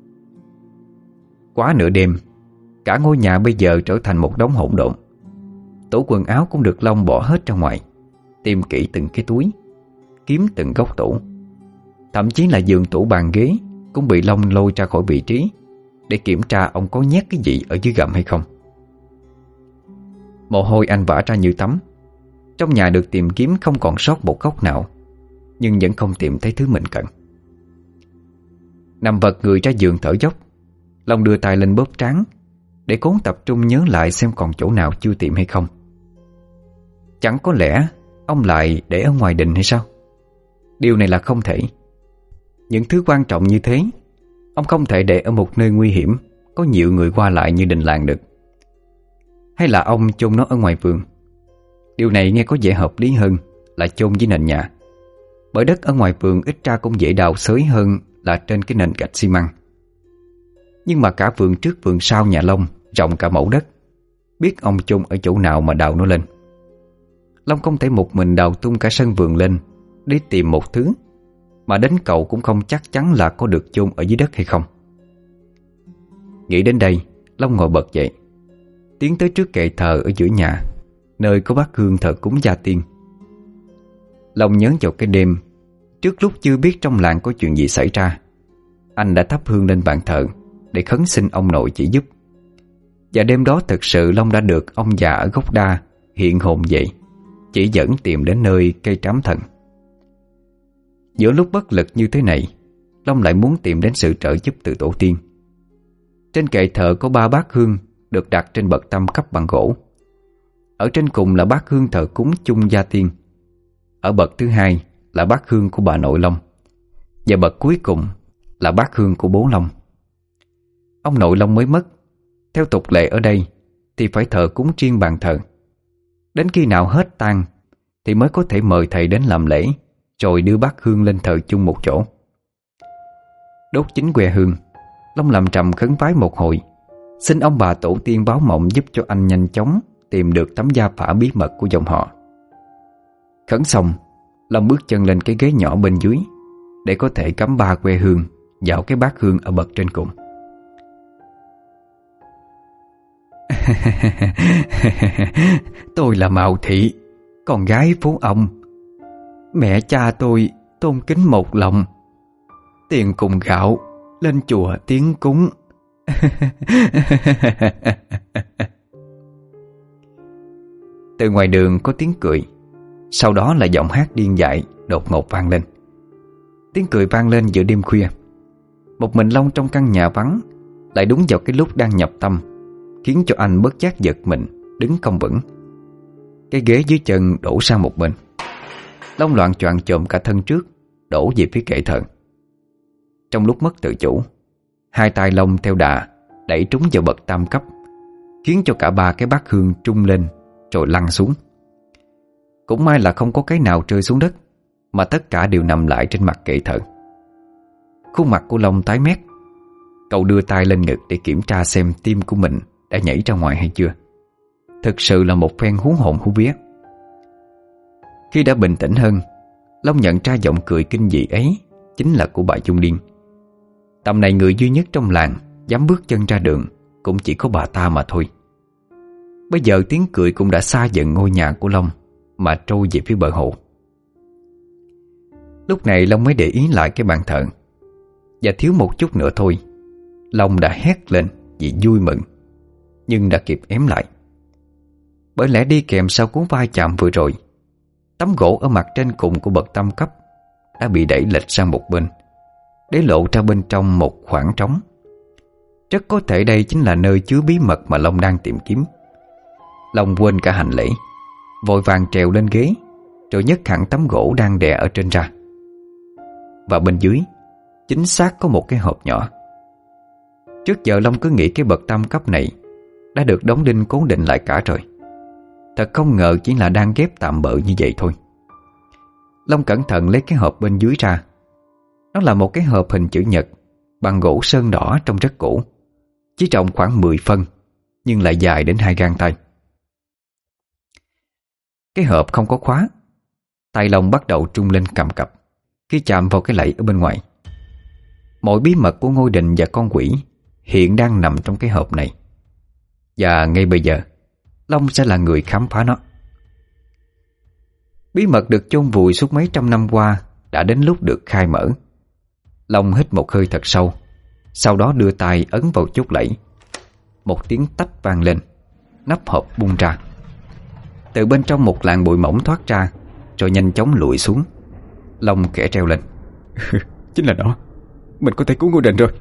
Quá nửa đêm, cả ngôi nhà bây giờ trở thành một đống hỗn độn. Tủ quần áo cũng được Long bỏ hết ra ngoài, tìm kỹ từng cái túi, kiếm từng góc tủ. Thậm chí là giường tủ bàn ghế cũng bị Long lôi ra khỏi vị trí để kiểm tra ông có nhét cái gì ở dưới gầm hay không. Mồ hôi anh vã ra như tắm. Trong nhà được tìm kiếm không còn sót một góc nào, nhưng vẫn không tìm thấy thứ mình cần. Nằm vật người ra giường thở dốc, Long đưa tay lên bóp trán để cố tập trung nhớ lại xem còn chỗ nào chưa tìm hay không. Chẳng có lẽ ông lại để ở ngoài đình hay sao? Điều này là không thể. Những thứ quan trọng như thế, ông không thể để ở một nơi nguy hiểm, có nhiều người qua lại như đình làng được. Hay là ông chôn nó ở ngoài vườn? Điều này nghe có vẻ hợp lý hơn là chôn dưới nền nhà, bởi đất ở ngoài vườn ít ra cũng dễ đào xới hơn là trên cái nền gạch xi măng. Nhưng mà cả vườn trước vườn sau nhà Long rộng cả mẫu đất, biết ông chôn ở chỗ nào mà đào nó lên. Long không thể một mình đào tung cả sân vườn lên để tìm một thứ mà đến cậu cũng không chắc chắn là có được chôn ở dưới đất hay không. Nghĩ đến đây, Long ngồi bật dậy, tiến tới trước kệ thờ ở giữa nhà, nơi có bát hương thờ cúng gia tiên. Long nhớ vào cái đêm trước lúc chưa biết trong làng có chuyện gì xảy ra, anh đã thắp hương lên bàn thờ để khấn xin ông nội chỉ giúp. Và đêm đó thực sự Long đã được ông già ở gốc đa hiện hồn dậy, chỉ dẫn tìm đến nơi cây trám thần. Giữa lúc bất lực như thế này, Long lại muốn tìm đến sự trợ giúp từ tổ tiên. Trên kệ thờ có ba bát hương được đặt trên bậc tam cấp bằng gỗ. Ở trên cùng là bát hương thờ cúng chung gia tiên. Ở bậc thứ hai là bát hương của bà nội Long, và bậc cuối cùng là bát hương của bố Long. Ông nội Long mới mất, theo tục lệ ở đây thì phải thờ cúng riêng bàn thờ. Đến khi nào hết tang thì mới có thể mời thầy đến làm lễ, rồi đưa bát hương lên thờ chung một chỗ. Đốt chín que hương, Long làm trầm khấn vái một hồi, xin ông bà tổ tiên báo mộng giúp cho anh nhanh chóng tìm được tấm gia phả bí mật của dòng họ. Khấn xong, Long bước chân lên cái ghế nhỏ bên dưới để có thể cắm ba que hương vào cái bát hương ở bậc trên cùng. Tôi là Mạo Thị, con gái phú ông. Mẹ cha tôi tôn kính một lòng, tiền cùng gạo lên chùa tiến cúng. Từ ngoài đường có tiếng cười, sau đó là giọng hát điên dại đột ngột vang lên. Tiếng cười vang lên giữa đêm khuya. Một mình Long trong căn nhà vắng, lại đúng vào cái lúc đang nhập tâm, khiến cho anh bất giác giật mình, đứng không vững. Cái ghế dưới chân đổ sang một bên. Long loạng choạng chồm cả thân trước, đổ về phía kệ thờ. Trong lúc mất tự chủ, hai tay Long theo đà đẩy trúng vào bậc tam cấp, khiến cho cả ba cái bát hương trung lên rồi lăn xuống. Cũng may là không có cái nào rơi xuống đất, mà tất cả đều nằm lại trên mặt kệ thờ. Khuôn mặt của Long tái mét. Cậu đưa tay lên ngực để kiểm tra xem tim của mình đã nhảy ra ngoài hay chưa. Thực sự là một phen hú hồn hú vía. Khi đã bình tĩnh hơn, Long nhận ra giọng cười kinh dị ấy chính là của bà Dung Liên. Tầm này người duy nhất trong làng dám bước chân ra đường cũng chỉ có bà ta mà thôi. Bây giờ tiếng cười cũng đã xa dần ngôi nhà của Long mà trôi về phía bờ hồ. Lúc này Long mới để ý lại cái bàn thờ, và thiếu một chút nữa thôi Long đã hét lên vì vui mừng, nhưng đã kịp ém lại. Bởi lẽ đi kèm sau cú va chạm vừa rồi, tấm gỗ ở mặt trên cùng của bậc tam cấp đã bị đẩy lệch sang một bên, để lộ ra bên trong một khoảng trống. Rất có thể đây chính là nơi chứa bí mật mà Long đang tìm kiếm. Long quên cả hành lễ, vội vàng trèo lên ghế, rồi nhấc hẳn tấm gỗ đang đè ở trên ra. Và bên dưới chính xác có một cái hộp nhỏ. Trước giờ Long cứ nghĩ cái bậc tam cấp này đã được đóng đinh cố định lại cả rồi. Thật không ngờ chỉ là đang ghép tạm bợ như vậy thôi. Long cẩn thận lấy cái hộp bên dưới ra. Nó là một cái hộp hình chữ nhật bằng gỗ sơn đỏ, trông rất cũ, chỉ trọng khoảng mười phân, nhưng lại dài đến hai gang tay. Cái hộp không có khóa. Tay Long bắt đầu trung lên cầm cập khi chạm vào cái lẫy ở bên ngoài. Mọi bí mật của ngôi đình và con quỷ hiện đang nằm trong cái hộp này, và ngay bây giờ Long sẽ là người khám phá nó. Bí mật được chôn vùi suốt mấy trăm năm qua đã đến lúc được khai mở. Long hít một hơi thật sâu, sau đó đưa tay ấn vào chốt lẫy. Một tiếng tách vang lên, nắp hộp bung ra. Từ bên trong một làn bụi mỏng thoát ra, rồi nhanh chóng lụi xuống. Long khẽ treo lên. Chính là nó, mình có thể cứu ngôi đình rồi.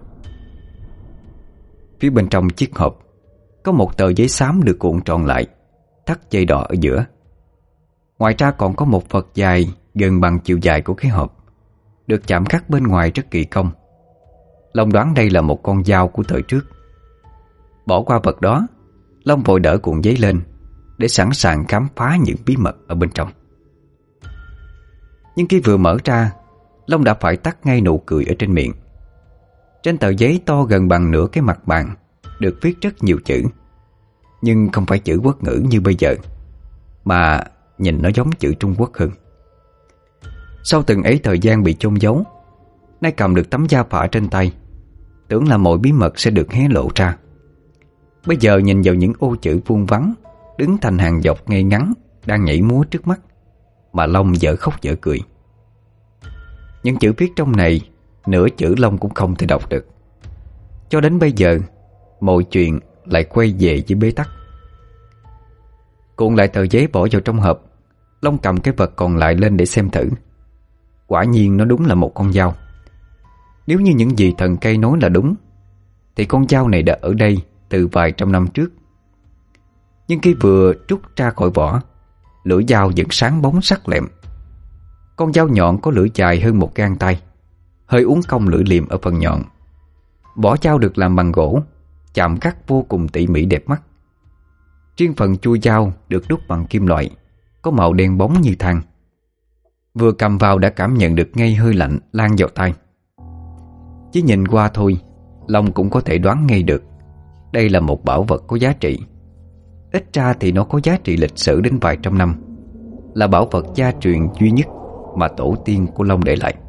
Phía bên trong chiếc hộp có một tờ giấy xám được cuộn tròn lại, thắt dây đỏ ở giữa. Ngoài ra còn có một vật dài gần bằng chiều dài của cái hộp, được chạm khắc bên ngoài rất kỳ công. Long đoán đây là một con dao của thời trước. Bỏ qua vật đó, Long vội đỡ cuộn giấy lên để sẵn sàng khám phá những bí mật ở bên trong. Nhưng khi vừa mở ra, Long đã phải tắt ngay nụ cười ở trên miệng. Trên tờ giấy to gần bằng nửa cái mặt bàn được viết rất nhiều chữ, nhưng không phải chữ quốc ngữ như bây giờ, mà nhìn nó giống chữ Trung Quốc hơn. Sau từng ấy thời gian bị chôn giấu, nay cầm được tấm gia phả trên tay, tưởng là mọi bí mật sẽ được hé lộ ra. Bây giờ nhìn vào những ô chữ vuông vắn đứng thành hàng dọc ngay ngắn đang nhảy múa trước mắt, mà Long dở khóc dở cười. Những chữ viết trong này, nửa chữ Long cũng không thể đọc được. Cho đến bây giờ, mọi chuyện lại quay về với bế tắc. Cuộn lại tờ giấy bỏ vào trong hộp, Long cầm cái vật còn lại lên để xem thử. Quả nhiên nó đúng là một con dao. Nếu như những gì thần cây nói là đúng, thì con dao này đã ở đây từ vài trăm năm trước. Nhưng khi vừa trút ra khỏi vỏ, lưỡi dao vẫn sáng bóng sắc lẹm. Con dao nhọn có lưỡi dài hơn một gang tay, hơi uốn cong lưỡi liềm ở phần nhọn. Vỏ dao được làm bằng gỗ, chạm khắc vô cùng tỉ mỉ đẹp mắt. Riêng phần chuôi dao được đúc bằng kim loại, có màu đen bóng như than. Vừa cầm vào đã cảm nhận được ngay hơi lạnh lan vào tay. Chỉ nhìn qua thôi, Long cũng có thể đoán ngay được đây là một bảo vật có giá trị. Ít ra thì nó có giá trị lịch sử đến vài trăm năm, là bảo vật gia truyền duy nhất mà tổ tiên của Long để lại.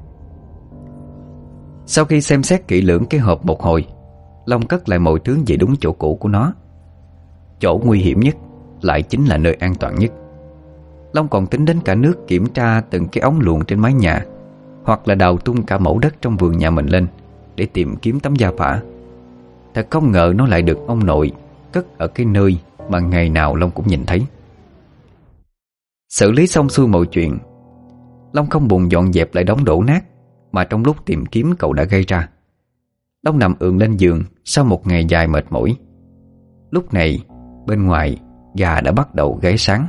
Sau khi xem xét kỹ lưỡng cái hộp một hồi, Long cất lại mọi thứ về đúng chỗ cũ của nó. Chỗ nguy hiểm nhất lại chính là nơi an toàn nhất. Long còn tính đến cả nước kiểm tra từng cái ống luồn trên mái nhà, hoặc là đào tung cả mẫu đất trong vườn nhà mình lên để tìm kiếm tấm gia phả. Thật không ngờ nó lại được ông nội cất ở cái nơi mà ngày nào Long cũng nhìn thấy. Xử lý xong xuôi mọi chuyện, Long không buồn dọn dẹp lại đống đổ nát mà trong lúc tìm kiếm cậu đã gây ra. Long nằm ườn lên giường sau một ngày dài mệt mỏi. Lúc này bên ngoài gà đã bắt đầu gáy sáng.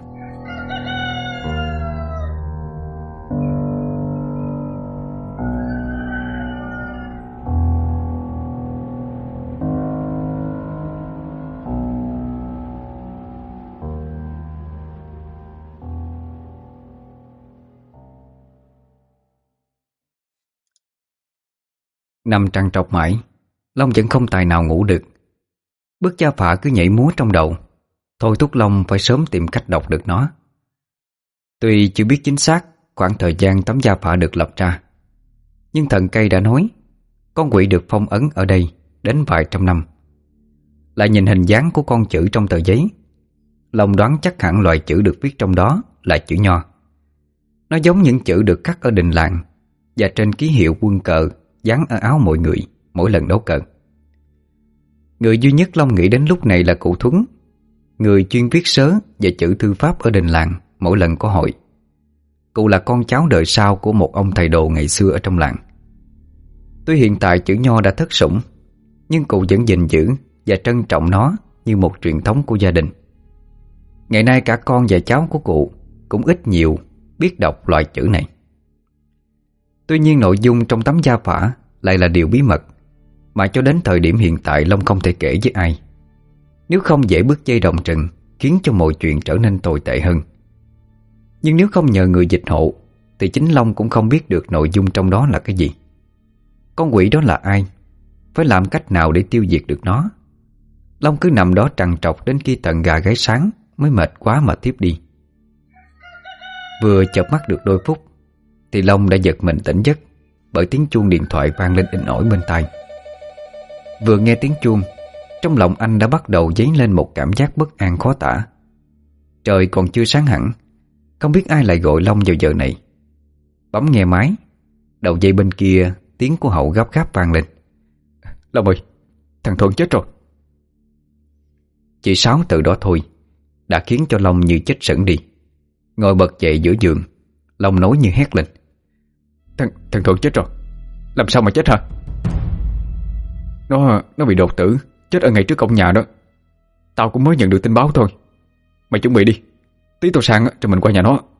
Nằm trằn trọc mãi, Long vẫn không tài nào ngủ được. Bức gia phả cứ nhảy múa trong đầu, thôi thúc Long phải sớm tìm cách đọc được nó. Tuy chưa biết chính xác khoảng thời gian tấm gia phả được lập ra, nhưng thần cây đã nói con quỷ được phong ấn ở đây đến vài trăm năm. Lại nhìn hình dáng của con chữ trong tờ giấy, Long đoán chắc hẳn loại chữ được viết trong đó là chữ Nho. Nó giống những chữ được khắc ở đình làng và trên ký hiệu quân cờ dán ở áo mọi người mỗi lần đấu cờ. Người duy nhất Long nghĩ đến lúc này là cụ Thuấn, người chuyên viết sớ và chữ thư pháp ở đình làng mỗi lần có hội. Cụ là con cháu đời sau của một ông thầy đồ ngày xưa ở trong làng. Tuy hiện tại chữ Nho đã thất sủng, nhưng cụ vẫn gìn giữ và trân trọng nó như một truyền thống của gia đình. Ngày nay cả con và cháu của cụ cũng ít nhiều biết đọc loại chữ này. Tuy nhiên nội dung trong tấm gia phả lại là điều bí mật mà cho đến thời điểm hiện tại Long không thể kể với ai. Nếu không dễ bước dây động rừng, khiến cho mọi chuyện trở nên tồi tệ hơn. Nhưng nếu không nhờ người dịch hộ thì chính Long cũng không biết được nội dung trong đó là cái gì. Con quỷ đó là ai? Phải làm cách nào để tiêu diệt được nó? Long cứ nằm đó trằn trọc đến khi tận gà gáy sáng mới mệt quá mà thiếp đi. Vừa chợp mắt được đôi phút thì Long đã giật mình tỉnh giấc bởi tiếng chuông điện thoại vang lên inh ỏi bên tai. Vừa nghe tiếng chuông, trong lòng anh đã bắt đầu dấy lên một cảm giác bất an khó tả. Trời còn chưa sáng hẳn, không biết ai lại gọi Long vào giờ này. Bấm nghe máy, đầu dây bên kia tiếng của Hậu gấp gáp vang lên. Long ơi, thằng Thuận chết rồi. Chỉ sáu từ đó thôi đã khiến cho Long như chết sững đi. Ngồi bật dậy giữa giường, Long nói như hét lên. Thằng, thằng Thuận chết rồi. Làm sao mà chết hả? Nó nó bị đột tử, chết ở ngay trước cổng nhà đó. Tao cũng mới nhận được tin báo thôi. Mày chuẩn bị đi, tí tao sang cho mình qua nhà nó.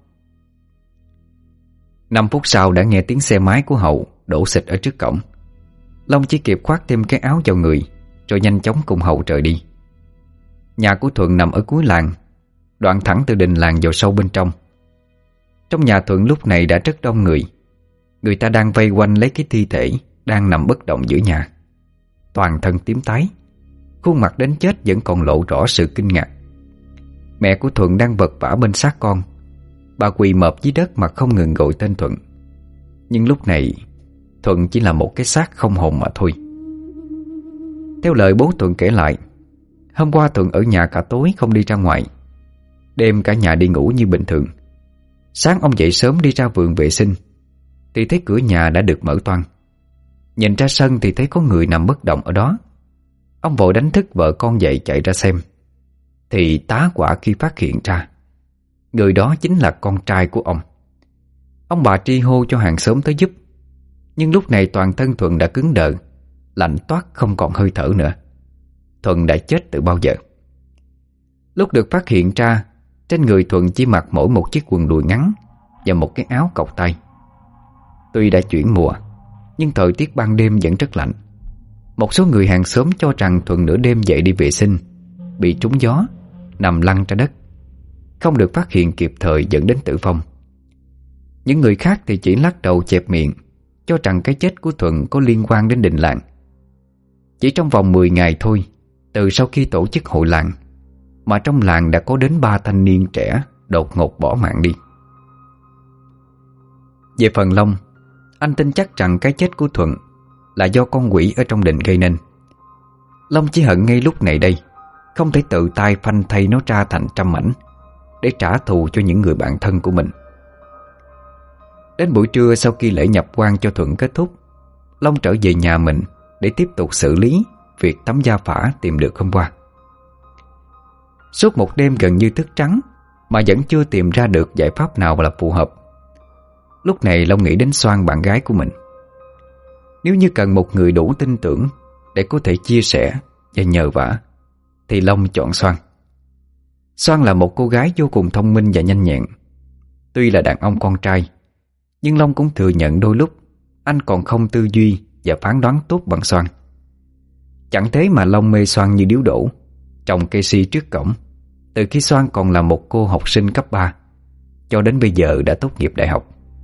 Năm phút sau đã nghe tiếng xe máy của Hậu đổ xịch ở trước cổng. Long chỉ kịp khoác thêm cái áo vào người rồi nhanh chóng cùng Hậu rời đi. Nhà của Thuận nằm ở cuối làng, đoạn thẳng từ đình làng vào sâu bên trong. Trong nhà Thuận lúc này đã rất đông người. Người ta đang vây quanh lấy cái thi thể đang nằm bất động giữa nhà. Toàn thân tím tái, khuôn mặt đến chết vẫn còn lộ rõ sự kinh ngạc. Mẹ của Thuận đang vật vã bên xác con. Bà quỳ mọp dưới đất mà không ngừng gọi tên Thuận. Nhưng lúc này Thuận chỉ là một cái xác không hồn mà thôi. Theo lời bố Thuận kể lại, hôm qua Thuận ở nhà cả tối không đi ra ngoài. Đêm cả nhà đi ngủ như bình thường. Sáng ông dậy sớm đi ra vườn vệ sinh thì thấy cửa nhà đã được mở toang. Nhìn ra sân thì thấy có người nằm bất động ở đó. Ông vội đánh thức vợ con dậy chạy ra xem. Thì tá quả khi phát hiện ra người đó chính là con trai của ông. Ông bà tri hô cho hàng xóm tới giúp. Nhưng lúc này toàn thân Thuận đã cứng đờ, lạnh toát không còn hơi thở nữa. Thuận đã chết từ bao giờ. Lúc được phát hiện ra, trên người Thuận chỉ mặc mỗi một chiếc quần đùi ngắn và một cái áo cộc tay. Tuy đã chuyển mùa, nhưng thời tiết ban đêm vẫn rất lạnh. Một số người hàng xóm cho rằng Thuận nửa đêm dậy đi vệ sinh, bị trúng gió, nằm lăn ra đất, không được phát hiện kịp thời dẫn đến tử vong. Những người khác thì chỉ lắc đầu chẹp miệng, cho rằng cái chết của Thuận có liên quan đến đình làng. Chỉ trong vòng mười ngày thôi, từ sau khi tổ chức hội làng, mà trong làng đã có đến ba thanh niên trẻ đột ngột bỏ mạng đi. Về phần Long, anh tin chắc rằng cái chết của Thuận là do con quỷ ở trong đình gây nên. Long chỉ hận ngay lúc này đây không thể tự tay phanh thây nó ra thành trăm mảnh để trả thù cho những người bạn thân của mình. Đến buổi trưa sau khi lễ nhập quan cho Thuận kết thúc, Long trở về nhà mình để tiếp tục xử lý việc tấm gia phả tìm được hôm qua. Suốt một đêm gần như thức trắng mà vẫn chưa tìm ra được giải pháp nào là phù hợp. Lúc này Long nghĩ đến Soan, bạn gái của mình. Nếu như cần một người đủ tin tưởng để có thể chia sẻ và nhờ vả thì Long chọn Soan. Soan là một cô gái vô cùng thông minh và nhanh nhẹn. Tuy là đàn ông con trai, nhưng Long cũng thừa nhận đôi lúc anh còn không tư duy và phán đoán tốt bằng Soan. Chẳng thế mà Long mê Soan như điếu đổ, trồng cây si trước cổng, từ khi Soan còn là một cô học sinh cấp ba cho đến bây giờ đã tốt nghiệp đại học.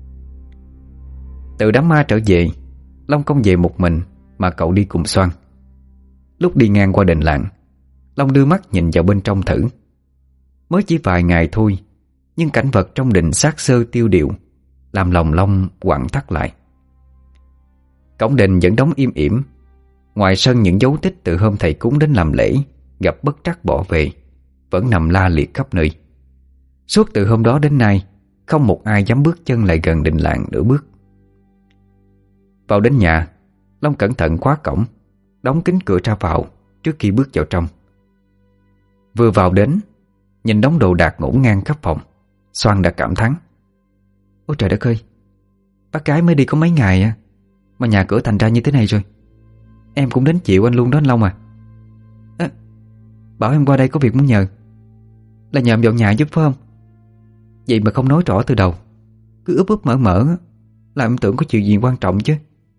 Từ đám ma trở về, Long không về một mình mà cậu đi cùng Soan. Lúc đi ngang qua đình làng, Long đưa mắt nhìn vào bên trong thử. Mới chỉ vài ngày thôi, nhưng cảnh vật trong đình xác xơ tiêu điều, làm lòng Long quặn thắt lại. Cổng đình vẫn đóng im ỉm. Ngoài sân những dấu tích từ hôm thầy cúng đến làm lễ gặp bất trắc bỏ về vẫn nằm la liệt khắp nơi. Suốt từ hôm đó đến nay, không một ai dám bước chân lại gần đình làng nửa bước. Vào đến nhà, Long cẩn thận khóa cổng, đóng kín cửa ra vào trước khi bước vào trong. Vừa vào đến, nhìn đống đồ đạc ngổn ngang khắp phòng, Xoan đã cảm thán: ôi trời đất ơi, bác gái mới đi có mấy ngày à, mà nhà cửa thành ra như thế này rồi. Em cũng đến chịu anh luôn đó anh Long à. à Bảo em qua đây có việc muốn nhờ, là nhờ em dọn nhà giúp phải không? Vậy mà không nói rõ từ đầu, cứ úp úp mở mở, làm em tưởng có chuyện gì quan trọng chứ.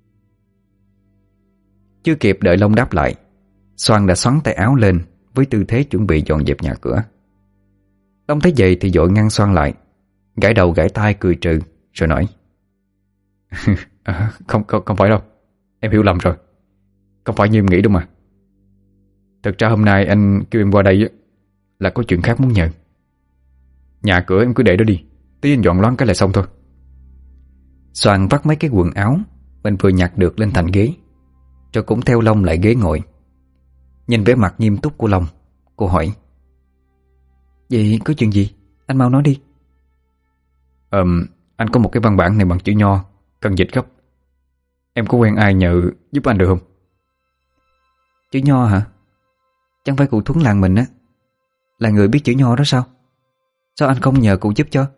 Chưa kịp đợi Long đáp lại, Xoan đã xoắn tay áo lên với tư thế chuẩn bị dọn dẹp nhà cửa. Long thấy vậy thì vội ngăn Xoan lại, gãi đầu gãi tai cười trừ rồi nói: à, không, không không phải đâu, em hiểu lầm rồi. Không phải như em nghĩ đâu mà. Thực ra hôm nay anh kêu em qua đây là có chuyện khác muốn nhờ. Nhà cửa em cứ để đó đi, tí anh dọn loáng cái là xong thôi. Xoan vắt mấy cái quần áo mình vừa nhặt được lên thành ghế, rồi cũng theo Long lại ghế ngồi. Nhìn vẻ mặt nghiêm túc của Long, cô hỏi: vậy có chuyện gì? Anh mau nói đi. Ờm, anh có một cái văn bản này bằng chữ nho, cần dịch gấp. Em có quen ai nhờ giúp anh được không? Chữ nho hả? Chẳng phải cụ Thuấn làng mình á là người biết chữ nho đó sao? Sao anh không nhờ cụ giúp cho?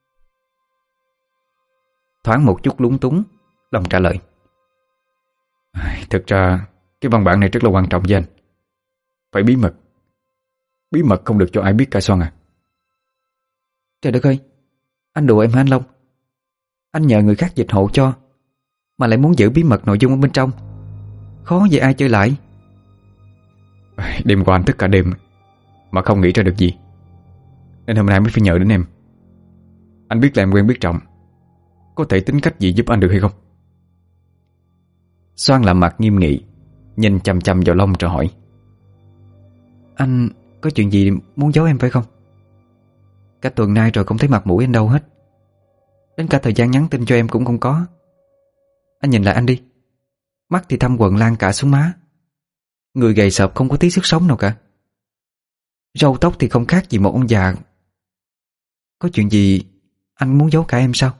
Thoáng một chút lúng túng, Long trả lời: thực ra cái văn bản này rất là quan trọng với anh. Phải bí mật. Bí mật không được cho ai biết cả Xoan à. Trời đất ơi, anh đùa em hả anh Long? Anh nhờ người khác dịch hộ cho mà lại muốn giữ bí mật nội dung ở bên trong, khó vậy ai chơi lại. Đêm qua anh thức cả đêm mà không nghĩ ra được gì, nên hôm nay mới phải nhờ đến em. Anh biết là em quen biết trọng, có thể tính cách gì giúp anh được hay không? Xoan làm mặt nghiêm nghị, nhìn chằm chằm vào Long rồi hỏi: anh có chuyện gì muốn giấu em phải không? Cả tuần nay rồi không thấy mặt mũi anh đâu hết, đến cả thời gian nhắn tin cho em cũng không có. Anh nhìn lại anh đi, mắt thì thâm quầng lan cả xuống má, người gầy sợp không có tí sức sống nào cả, râu tóc thì không khác gì một ông già. Có chuyện gì anh muốn giấu cả em sao?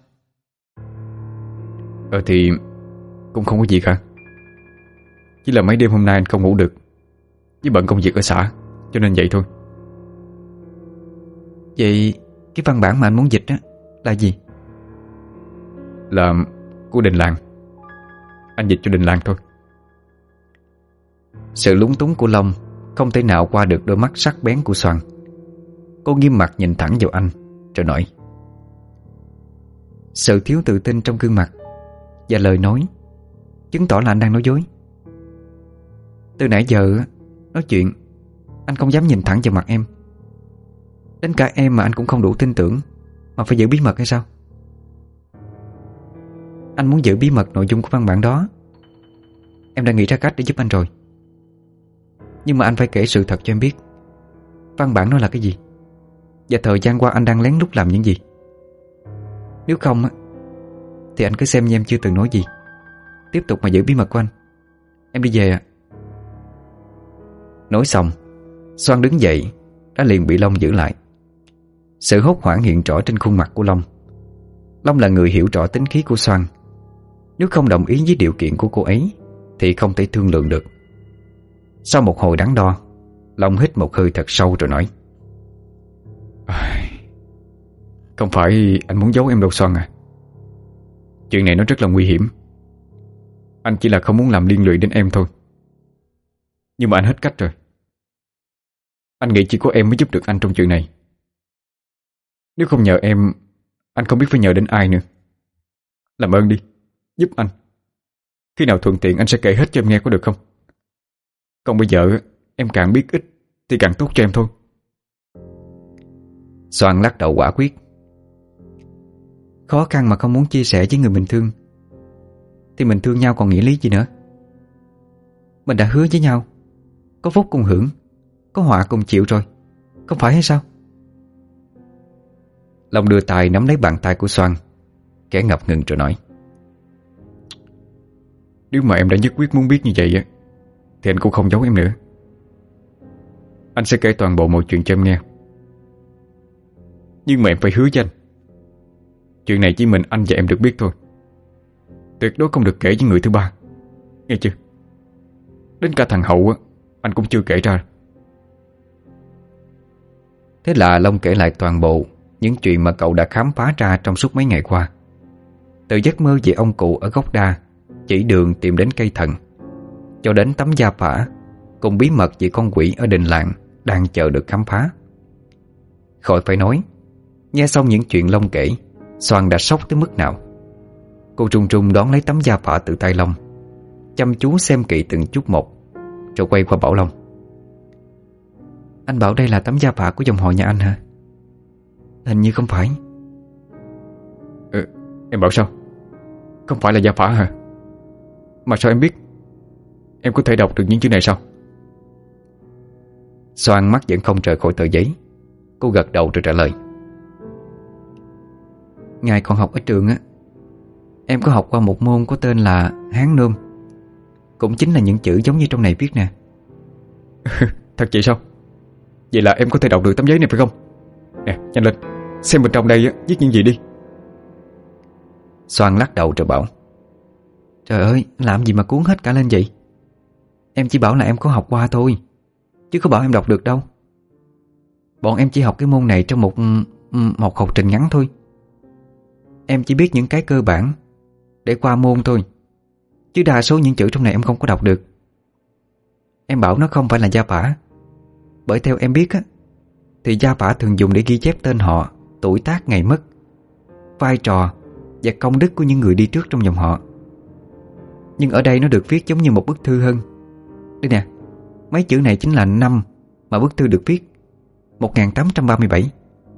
Ờ thì cũng không có gì cả. Chỉ là mấy đêm hôm nay anh không ngủ được, với bận công việc ở xã, cho nên vậy thôi. Vậy cái văn bản mà anh muốn dịch á là gì? Là của đình làng. Anh dịch cho đình làng thôi. Sự lúng túng của Long không thể nào qua được đôi mắt sắc bén của Xoan. Cô nghiêm mặt nhìn thẳng vào anh rồi nói: sự thiếu tự tin trong gương mặt và lời nói chứng tỏ là anh đang nói dối. Từ nãy giờ nói chuyện, anh không dám nhìn thẳng vào mặt em. Đến cả em mà anh cũng không đủ tin tưởng mà phải giữ bí mật hay sao? Anh muốn giữ bí mật nội dung của văn bản đó, em đã nghĩ ra cách để giúp anh rồi. Nhưng mà anh phải kể sự thật cho em biết văn bản nó là cái gì, và thời gian qua anh đang lén lút làm những gì. Nếu không thì anh cứ xem như em chưa từng nói gì, tiếp tục mà giữ bí mật của anh. Em đi về ạ. Nói xong, Xoan đứng dậy đã liền bị Long giữ lại. Sự hốt hoảng hiện rõ trên khuôn mặt của Long. Long là người hiểu rõ tính khí của Xoan. Nếu không đồng ý với điều kiện của cô ấy thì không thể thương lượng được. Sau một hồi đắn đo, Long hít một hơi thật sâu rồi nói: không phải anh muốn giấu em đâu Xoan à. Chuyện này nó rất là nguy hiểm. Anh chỉ là không muốn làm liên lụy đến em thôi. Nhưng mà anh hết cách rồi. Anh nghĩ chỉ có em mới giúp được anh trong chuyện này. Nếu không nhờ em, anh không biết phải nhờ đến ai nữa. Làm ơn đi, giúp anh. Khi nào thuận tiện anh sẽ kể hết cho em nghe có được không? Còn bây giờ em càng biết ít thì càng tốt cho em thôi. Xoan lắc đầu quả quyết: khó khăn mà không muốn chia sẻ với người mình thương thì mình thương nhau còn nghĩa lý gì nữa. Mình đã hứa với nhau, có phúc cùng hưởng, có họa cùng chịu rồi, không phải hay sao? Long đưa tay nắm lấy bàn tay của Xoan, kẻ ngập ngừng rồi nói: nếu mà em đã nhất quyết muốn biết như vậy thì anh cũng không giấu em nữa. Anh sẽ kể toàn bộ mọi chuyện cho em nghe. Nhưng mà em phải hứa với anh, chuyện này chỉ mình anh và em được biết thôi. Tuyệt đối không được kể với người thứ ba, nghe chưa? Đến cả thằng Hậu á, anh cũng chưa kể ra. Thế là Long kể lại toàn bộ những chuyện mà cậu đã khám phá ra trong suốt mấy ngày qua. Từ giấc mơ về ông cụ ở gốc đa chỉ đường tìm đến cây thần, cho đến tấm da phả cùng bí mật về con quỷ ở đình làng đang chờ được khám phá. Khỏi phải nói, nghe xong những chuyện Long kể, Soan đã sốc tới mức nào. Cô Trung Trung đón lấy tấm da phả từ tay Long, chăm chú xem kỹ từng chút một, rồi quay qua bảo Long: Anh bảo đây là tấm da phả của dòng họ nhà anh hả? Hình như không phải. Ừ, em bảo sao? Không phải là da phả hả? Mà sao em biết? Em có thể đọc được những chữ này sao? Soan mắt vẫn không rời khỏi tờ giấy. Cô gật đầu rồi trả lời: Ngày còn học ở trường á, em có học qua một môn có tên là Hán Nôm. Cũng chính là những chữ giống như trong này viết nè. Thật vậy sao? Vậy là em có thể đọc được tấm giấy này phải không? Nè, nhanh lên, xem bên trong đây á, viết những gì đi. Soan lắc đầu rồi bảo: Trời ơi, làm gì mà cuốn hết cả lên vậy? Em chỉ bảo là em có học qua thôi, chứ có bảo em đọc được đâu. Bọn em chỉ học cái môn này trong một một học trình ngắn thôi. Em chỉ biết những cái cơ bản để qua môn thôi, chứ đa số những chữ trong này em không có đọc được. Em bảo nó không phải là gia phả, bởi theo em biết á, thì gia phả thường dùng để ghi chép tên họ, tuổi tác, ngày mất, vai trò và công đức của những người đi trước trong dòng họ. Nhưng ở đây nó được viết giống như một bức thư hơn. Đây nè, mấy chữ này chính là năm mà bức thư được viết, một nghìn tám trăm ba mươi bảy.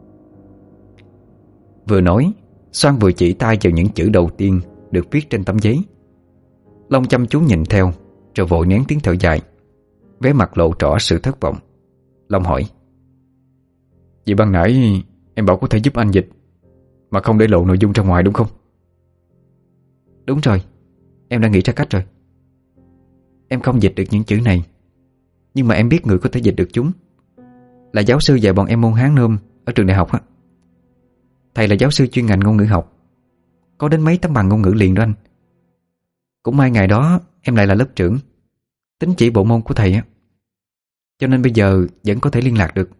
Vừa nói, Soan vừa chỉ tay vào những chữ đầu tiên được viết trên tấm giấy. Long chăm chú nhìn theo, rồi vội nén tiếng thở dài, vẻ mặt lộ rõ sự thất vọng. Long hỏi: Vậy ban nãy em bảo có thể giúp anh dịch mà không để lộ nội dung ra ngoài đúng không? Đúng rồi, em đã nghĩ ra cách rồi. Em không dịch được những chữ này, nhưng mà em biết người có thể dịch được chúng. Là giáo sư dạy bọn em môn Hán Nôm ở trường đại học á. Thầy là giáo sư chuyên ngành ngôn ngữ học, có đến mấy tấm bằng ngôn ngữ liền đó anh. Cũng may ngày đó em lại là lớp trưởng, tín chỉ bộ môn của thầy á, cho nên bây giờ vẫn có thể liên lạc được.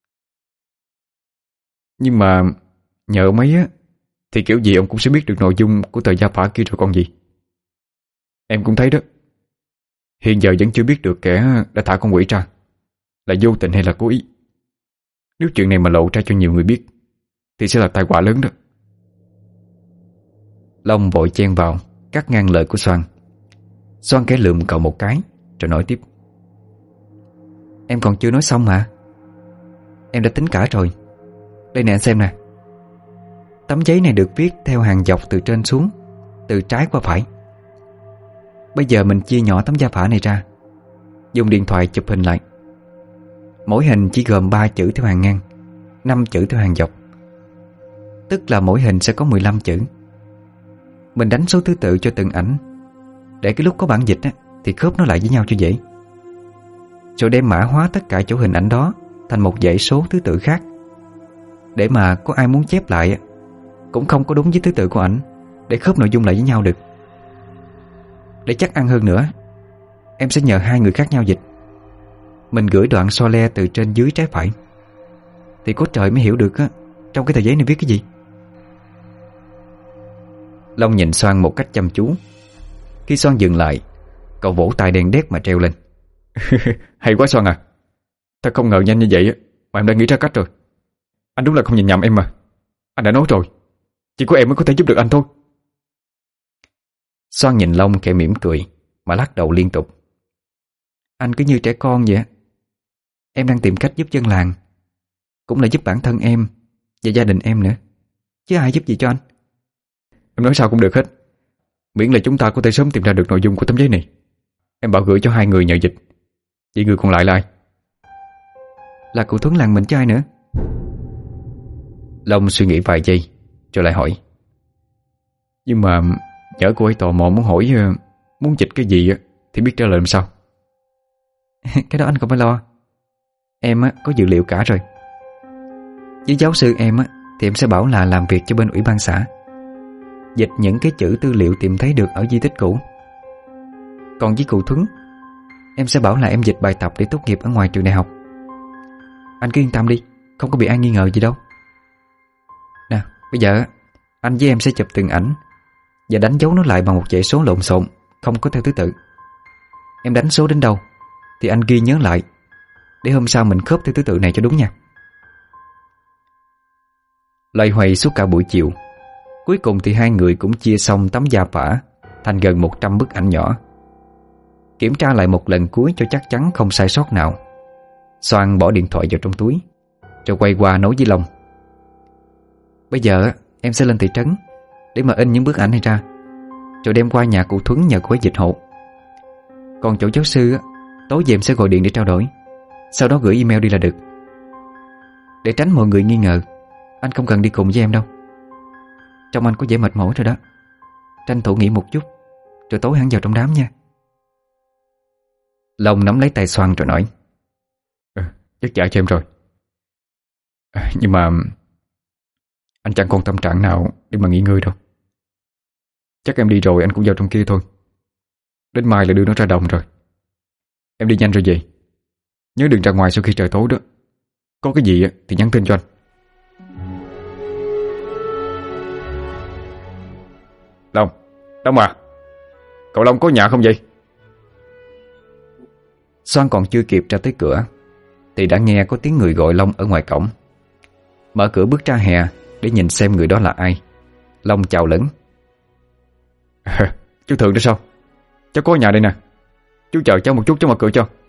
Nhưng mà nhờ ông ấy á, thì kiểu gì ông cũng sẽ biết được nội dung của tờ gia phả kia rồi còn gì. Em cũng thấy đó, hiện giờ vẫn chưa biết được kẻ đã thả con quỷ ra là vô tình hay là cố ý. Nếu chuyện này mà lộ ra cho nhiều người biết thì sẽ là tai họa lớn đó. Long vội chen vào, cắt ngang lời của Soan. Soan khẽ lườm cậu một cái rồi nói tiếp: Em còn chưa nói xong mà. Em đã tính cả rồi. Đây nè anh xem nè. Tấm giấy này được viết theo hàng dọc từ trên xuống, từ trái qua phải. Bây giờ mình chia nhỏ tấm gia phả này ra, dùng điện thoại chụp hình lại. Mỗi hình chỉ gồm ba chữ theo hàng ngang, năm chữ theo hàng dọc. Tức là mỗi hình sẽ có mười lăm chữ. Mình đánh số thứ tự cho từng ảnh, để cái lúc có bản dịch á, thì khớp nó lại với nhau cho dễ. Rồi đem mã hóa tất cả chỗ hình ảnh đó thành một dãy số thứ tự khác, để mà có ai muốn chép lại á, cũng không có đúng với thứ tự của ảnh, để khớp nội dung lại với nhau được. Để chắc ăn hơn nữa, em sẽ nhờ hai người khác nhau dịch. Mình gửi đoạn so le từ trên dưới trái phải, thì có trời mới hiểu được á, trong cái tờ giấy này viết cái gì. Long nhìn Soan một cách chăm chú. Khi Soan dừng lại, cậu vỗ tay đen đét mà treo lên: Hay quá Soan à, thật không ngờ nhanh như vậy mà em đã nghĩ ra cách rồi. Anh đúng là không nhìn nhầm em mà. Anh đã nói rồi, chỉ có em mới có thể giúp được anh thôi. Soan nhìn Long khẽ mỉm cười mà lắc đầu liên tục: Anh cứ như trẻ con vậy. Em đang tìm cách giúp dân làng, cũng là giúp bản thân em và gia đình em nữa, chứ ai giúp gì cho anh. Em nói sao cũng được hết, miễn là chúng ta có thể sớm tìm ra được nội dung của tấm giấy này. Em bảo gửi cho hai người nhờ dịch. Vậy người còn lại là ai? Là cụ Thuấn làng mình chứ ai nữa. Long suy nghĩ vài giây rồi lại hỏi: Nhưng mà nhỡ cô ấy tò mò muốn hỏi, muốn dịch cái gì thì biết trả lời làm sao? Cái đó anh không phải lo. Em á, có dữ liệu cả rồi. Với giáo sư em á, thì em sẽ bảo là làm việc cho bên ủy ban xã, dịch những cái chữ tư liệu tìm thấy được ở di tích cũ. Còn với cụ Thuấn, em sẽ bảo là em dịch bài tập để tốt nghiệp ở ngoài trường đại học. Anh cứ yên tâm đi, không có bị ai nghi ngờ gì đâu. Nè, bây giờ anh với em sẽ chụp từng ảnh và đánh dấu nó lại bằng một dãy số lộn xộn, không có theo thứ tự. Em đánh số đến đâu thì anh ghi nhớ lại, để hôm sau mình khớp theo thứ tự này cho đúng nha. Loay hoay suốt cả buổi chiều, cuối cùng thì hai người cũng chia xong tấm da phả thành gần một trăm bức ảnh nhỏ. Kiểm tra lại một lần cuối cho chắc chắn không sai sót nào, Soan bỏ điện thoại vào trong túi, rồi quay qua nói với Long: Bây giờ em sẽ lên thị trấn để mà in những bức ảnh này ra, rồi đem qua nhà cụ Thuấn nhờ cô ấy dịch hộ. Còn chỗ giáo sư, tối về em sẽ gọi điện để trao đổi, sau đó gửi email đi là được. Để tránh mọi người nghi ngờ, anh không cần đi cùng với em đâu. Trông anh có vẻ mệt mỏi rồi đó. Tranh thủ nghỉ một chút, rồi tối hẳn vào trong đám nha. Long nắm lấy tay Soan rồi nói: ừ, Chắc dạ cho em rồi. à, Nhưng mà anh chẳng còn tâm trạng nào để mà nghỉ ngơi đâu. Chắc em đi rồi anh cũng vào trong kia thôi. Đến mai là đưa nó ra đồng rồi. Em đi nhanh rồi về. Nhớ đừng ra ngoài sau khi trời tối đó. Có cái gì thì nhắn tin cho anh. Long, Long à, cậu Long có nhà không vậy? Soan còn chưa kịp ra tới cửa thì đã nghe có tiếng người gọi Long ở ngoài cổng. Mở cửa bước ra hè để nhìn xem người đó là ai. Long chào lẫn: à, Chú Thượng đó sao? Cháu có nhà đây nè. Chú chờ cháu một chút cháu mở cửa cho.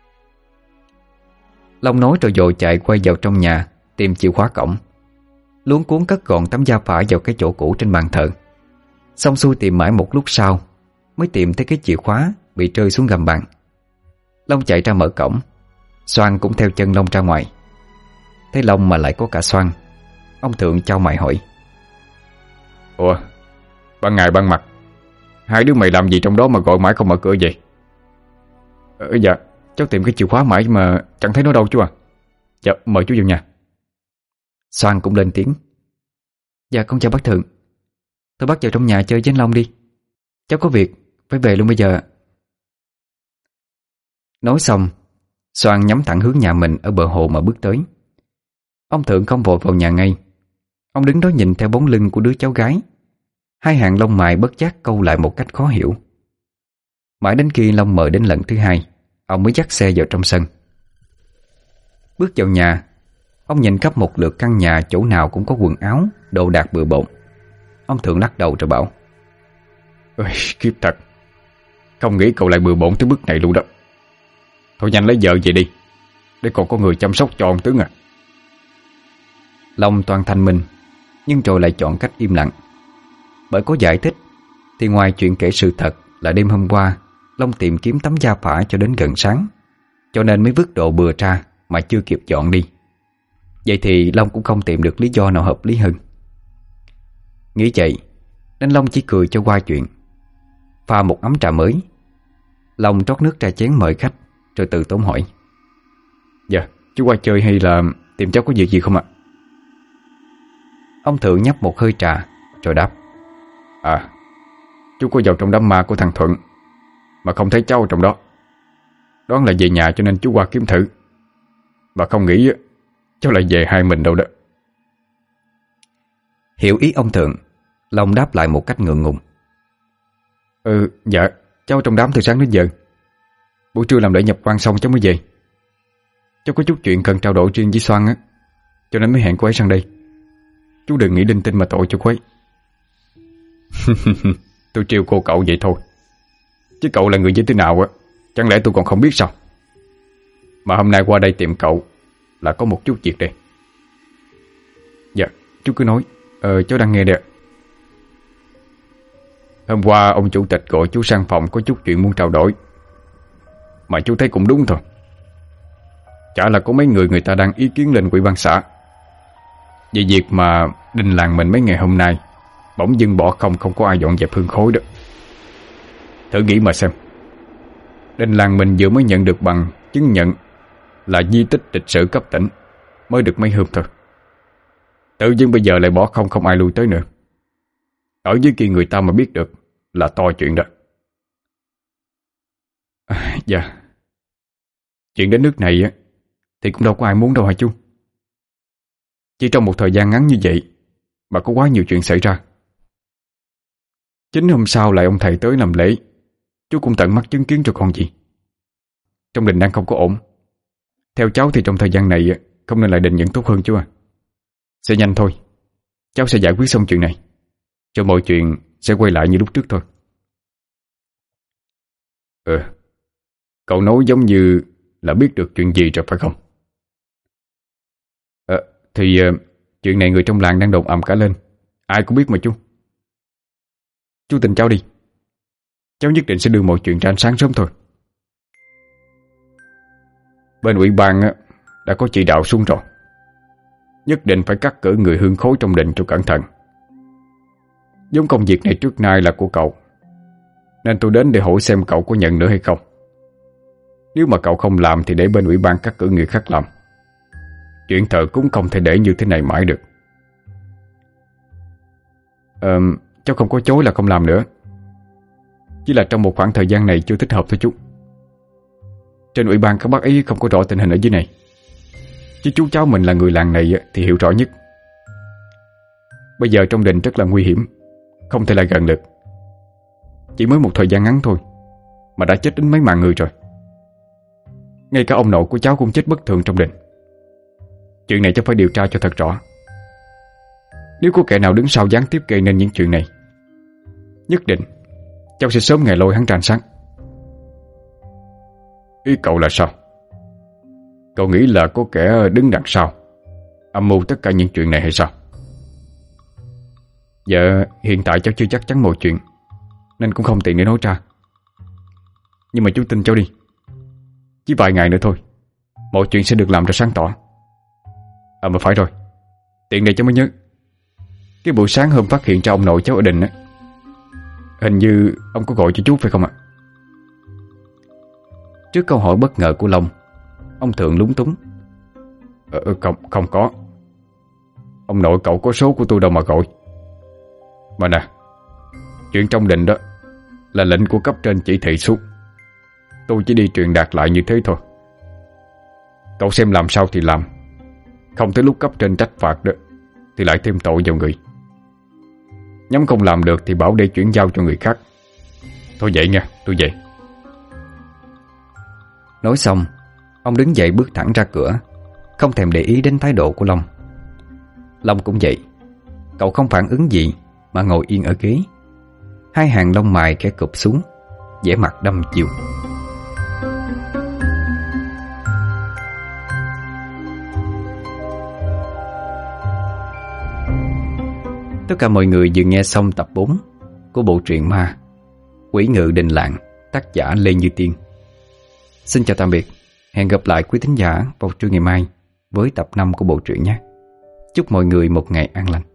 Long nói rồi vội chạy quay vào trong nhà tìm chìa khóa cổng. Luống cuống cất gọn tấm da phả vào cái chỗ cũ trên bàn thờ. Xong xuôi tìm mãi một lúc sau mới tìm thấy cái chìa khóa bị rơi xuống gầm bàn. Long chạy ra mở cổng, Soan cũng theo chân Long ra ngoài. Thấy Long mà lại có cả Soan, ông Thượng chau mày hỏi: Ủa, ban ngày ban mặt hai đứa mày làm gì trong đó mà gọi mãi không mở cửa vậy? Ờ, dạ, cháu tìm cái chìa khóa mãi mà chẳng thấy nó đâu chú à. Dạ, mời chú vào nhà. Soan cũng lên tiếng: Dạ con chào bác Thượng. Tôi bắt vào trong nhà chơi với anh Long đi. Cháu có việc, phải về luôn bây giờ. Nói xong, Soan nhắm thẳng hướng nhà mình ở bờ hồ mà bước tới. Ông Thượng không vội vào nhà ngay. Ông đứng đó nhìn theo bóng lưng của đứa cháu gái. Hai hàng lông mày bất giác câu lại một cách khó hiểu. Mãi đến khi Long mời đến lần thứ hai, ông mới dắt xe vào trong sân. Bước vào nhà, ông nhìn khắp một lượt căn nhà, chỗ nào cũng có quần áo, đồ đạc bừa bộn. Ông Thượng lắc đầu rồi bảo: Ôi, kiếp thật. Không nghĩ cậu lại bừa bộn tới bước này luôn đó. Thôi nhanh lấy vợ về đi, để còn có người chăm sóc cho ông Tướng à. Long toàn thanh minh, nhưng rồi lại chọn cách im lặng. Bởi có giải thích thì ngoài chuyện kể sự thật là đêm hôm qua Long tìm kiếm tấm da phả cho đến gần sáng, cho nên mới vứt đồ bừa ra mà chưa kịp dọn đi. Vậy thì Long cũng không tìm được lý do nào hợp lý hơn. Nghĩ vậy nên Long chỉ cười cho qua chuyện. Pha một ấm trà mới, Long trót nước ra chén mời khách, rồi từ tốn hỏi: Dạ, chú qua chơi hay là tìm cháu có việc gì không ạ? Ông Thượng nhấp một hơi trà rồi đáp: À, chú có vào trong đám ma của thằng Thuận mà không thấy cháu trong đó. Đoán là về nhà cho nên chú qua kiếm thử. Mà không nghĩ cháu lại về hai mình đâu đó. Hiểu ý ông Thượng, Long đáp lại một cách ngượng ngùng: Ừ, dạ, cháu trong đám từ sáng đến giờ. Buổi trưa làm lễ nhập quan xong cháu mới về. Cháu có chút chuyện cần trao đổi riêng với Soan á, cho nên mới hẹn cô ấy sang đây. Chú đừng nghĩ linh tinh mà tội cho cô ấy. Tôi trêu cô cậu vậy thôi, chứ cậu là người như thế nào á, chẳng lẽ tôi còn không biết sao? Mà hôm nay qua đây tìm cậu là có một chút việc đây. Dạ, chú cứ nói. Ờ, cháu đang nghe đây. Hôm qua ông chủ tịch gọi chú sang phòng có chút chuyện muốn trao đổi. Mà chú thấy cũng đúng thôi. Chả là có mấy người người ta đang ý kiến lên ủy ban xã về việc mà đình làng mình mấy ngày hôm nay bỗng dưng bỏ không không có ai dọn dẹp hương khói đó. Thử nghĩ mà xem, đình làng mình vừa mới nhận được bằng chứng nhận là di tích lịch sử cấp tỉnh, mới được mấy hôm thôi. Tự nhiên bây giờ lại bỏ không không ai lui tới nữa. Ở dưới kia người ta mà biết được là to chuyện đó. À, dạ. Chuyện đến nước này á thì cũng đâu có ai muốn đâu hả chú. Chỉ trong một thời gian ngắn như vậy mà có quá nhiều chuyện xảy ra. Chính hôm sau lại ông thầy tới làm lễ, chú cũng tận mắt chứng kiến rồi còn gì. Trong đình đang không có ổn. Theo cháu thì trong thời gian này không nên lại định những tốt hơn chú à. Sẽ nhanh thôi. Cháu sẽ giải quyết xong chuyện này, cho mọi chuyện sẽ quay lại như lúc trước thôi. Ừ, cậu nói giống như là biết được chuyện gì rồi phải không? Ờ, thì uh, chuyện này người trong làng đang đồn ầm cả lên. Ai cũng biết mà chú. Chú tin cháu đi. Cháu nhất định sẽ đưa mọi chuyện ra ánh sáng sớm thôi. Bên ủy ban đã có chỉ đạo xuống rồi. Nhất định phải cắt cử người hương khối trong đình cho cẩn thận. Giống công việc này trước nay là của cậu, nên tôi đến để hỏi xem cậu có nhận nữa hay không. Nếu mà cậu không làm thì để bên ủy ban cắt cử người khác làm. Chuyện thờ cúng không thể để như thế này mãi được. Ờ, cháu không có chối là không làm nữa. Chỉ là trong một khoảng thời gian này chưa thích hợp thôi chú. Trên ủy ban các bác ấy không có rõ tình hình ở dưới này, chứ chú cháu mình là người làng này thì hiểu rõ nhất. Bây giờ trong đình rất là nguy hiểm, không thể lại gần được. Chỉ mới một thời gian ngắn thôi mà đã chết đến mấy mạng người rồi. Ngay cả ông nội của cháu cũng chết bất thường trong đình. Chuyện này cháu phải điều tra cho thật rõ. Nếu có kẻ nào đứng sau gián tiếp gây nên những chuyện này, nhất định cháu sẽ sớm ngày lôi hắn ra ánh sáng. Ý cậu là sao? Cậu nghĩ là có kẻ đứng đằng sau âm mưu tất cả những chuyện này hay sao? Dạ, hiện tại cháu chưa chắc chắn mọi chuyện, nên cũng không tiện để nói ra. Nhưng mà chú tin cháu đi. Chỉ vài ngày nữa thôi, mọi chuyện sẽ được làm ra sáng tỏ. À mà phải rồi, tiện đây cháu mới nhớ, cái buổi sáng hôm phát hiện ra ông nội cháu ở đình á, hình như ông có gọi cho chú phải không ạ? Trước câu hỏi bất ngờ của Long, ông Thượng lúng túng. Ờ, không, không có. Ông nội cậu có số của tôi đâu mà gọi. Mà nè, chuyện trong đình đó là lệnh của cấp trên chỉ thị xuống. Tôi chỉ đi truyền đạt lại như thế thôi. Cậu xem làm sao thì làm. Không tới lúc cấp trên trách phạt đó thì lại thêm tội vào người. Nhóm không làm được thì bảo để chuyển giao cho người khác. Thôi vậy nha, tôi về. Nói xong, ông đứng dậy bước thẳng ra cửa, không thèm để ý đến thái độ của Long. Long cũng vậy. Cậu không phản ứng gì mà ngồi yên ở ghế, hai hàng lông mày khẽ cụp xuống, vẻ mặt đăm chiêu. Tất cả mọi người vừa nghe xong tập bốn của bộ truyện ma Quỷ Ngự Đình Làng, tác giả Lê Như Tiên. Xin chào tạm biệt. Hẹn gặp lại quý thính giả vào trưa ngày mai với tập năm của bộ truyện nhé. Chúc mọi người một ngày an lành.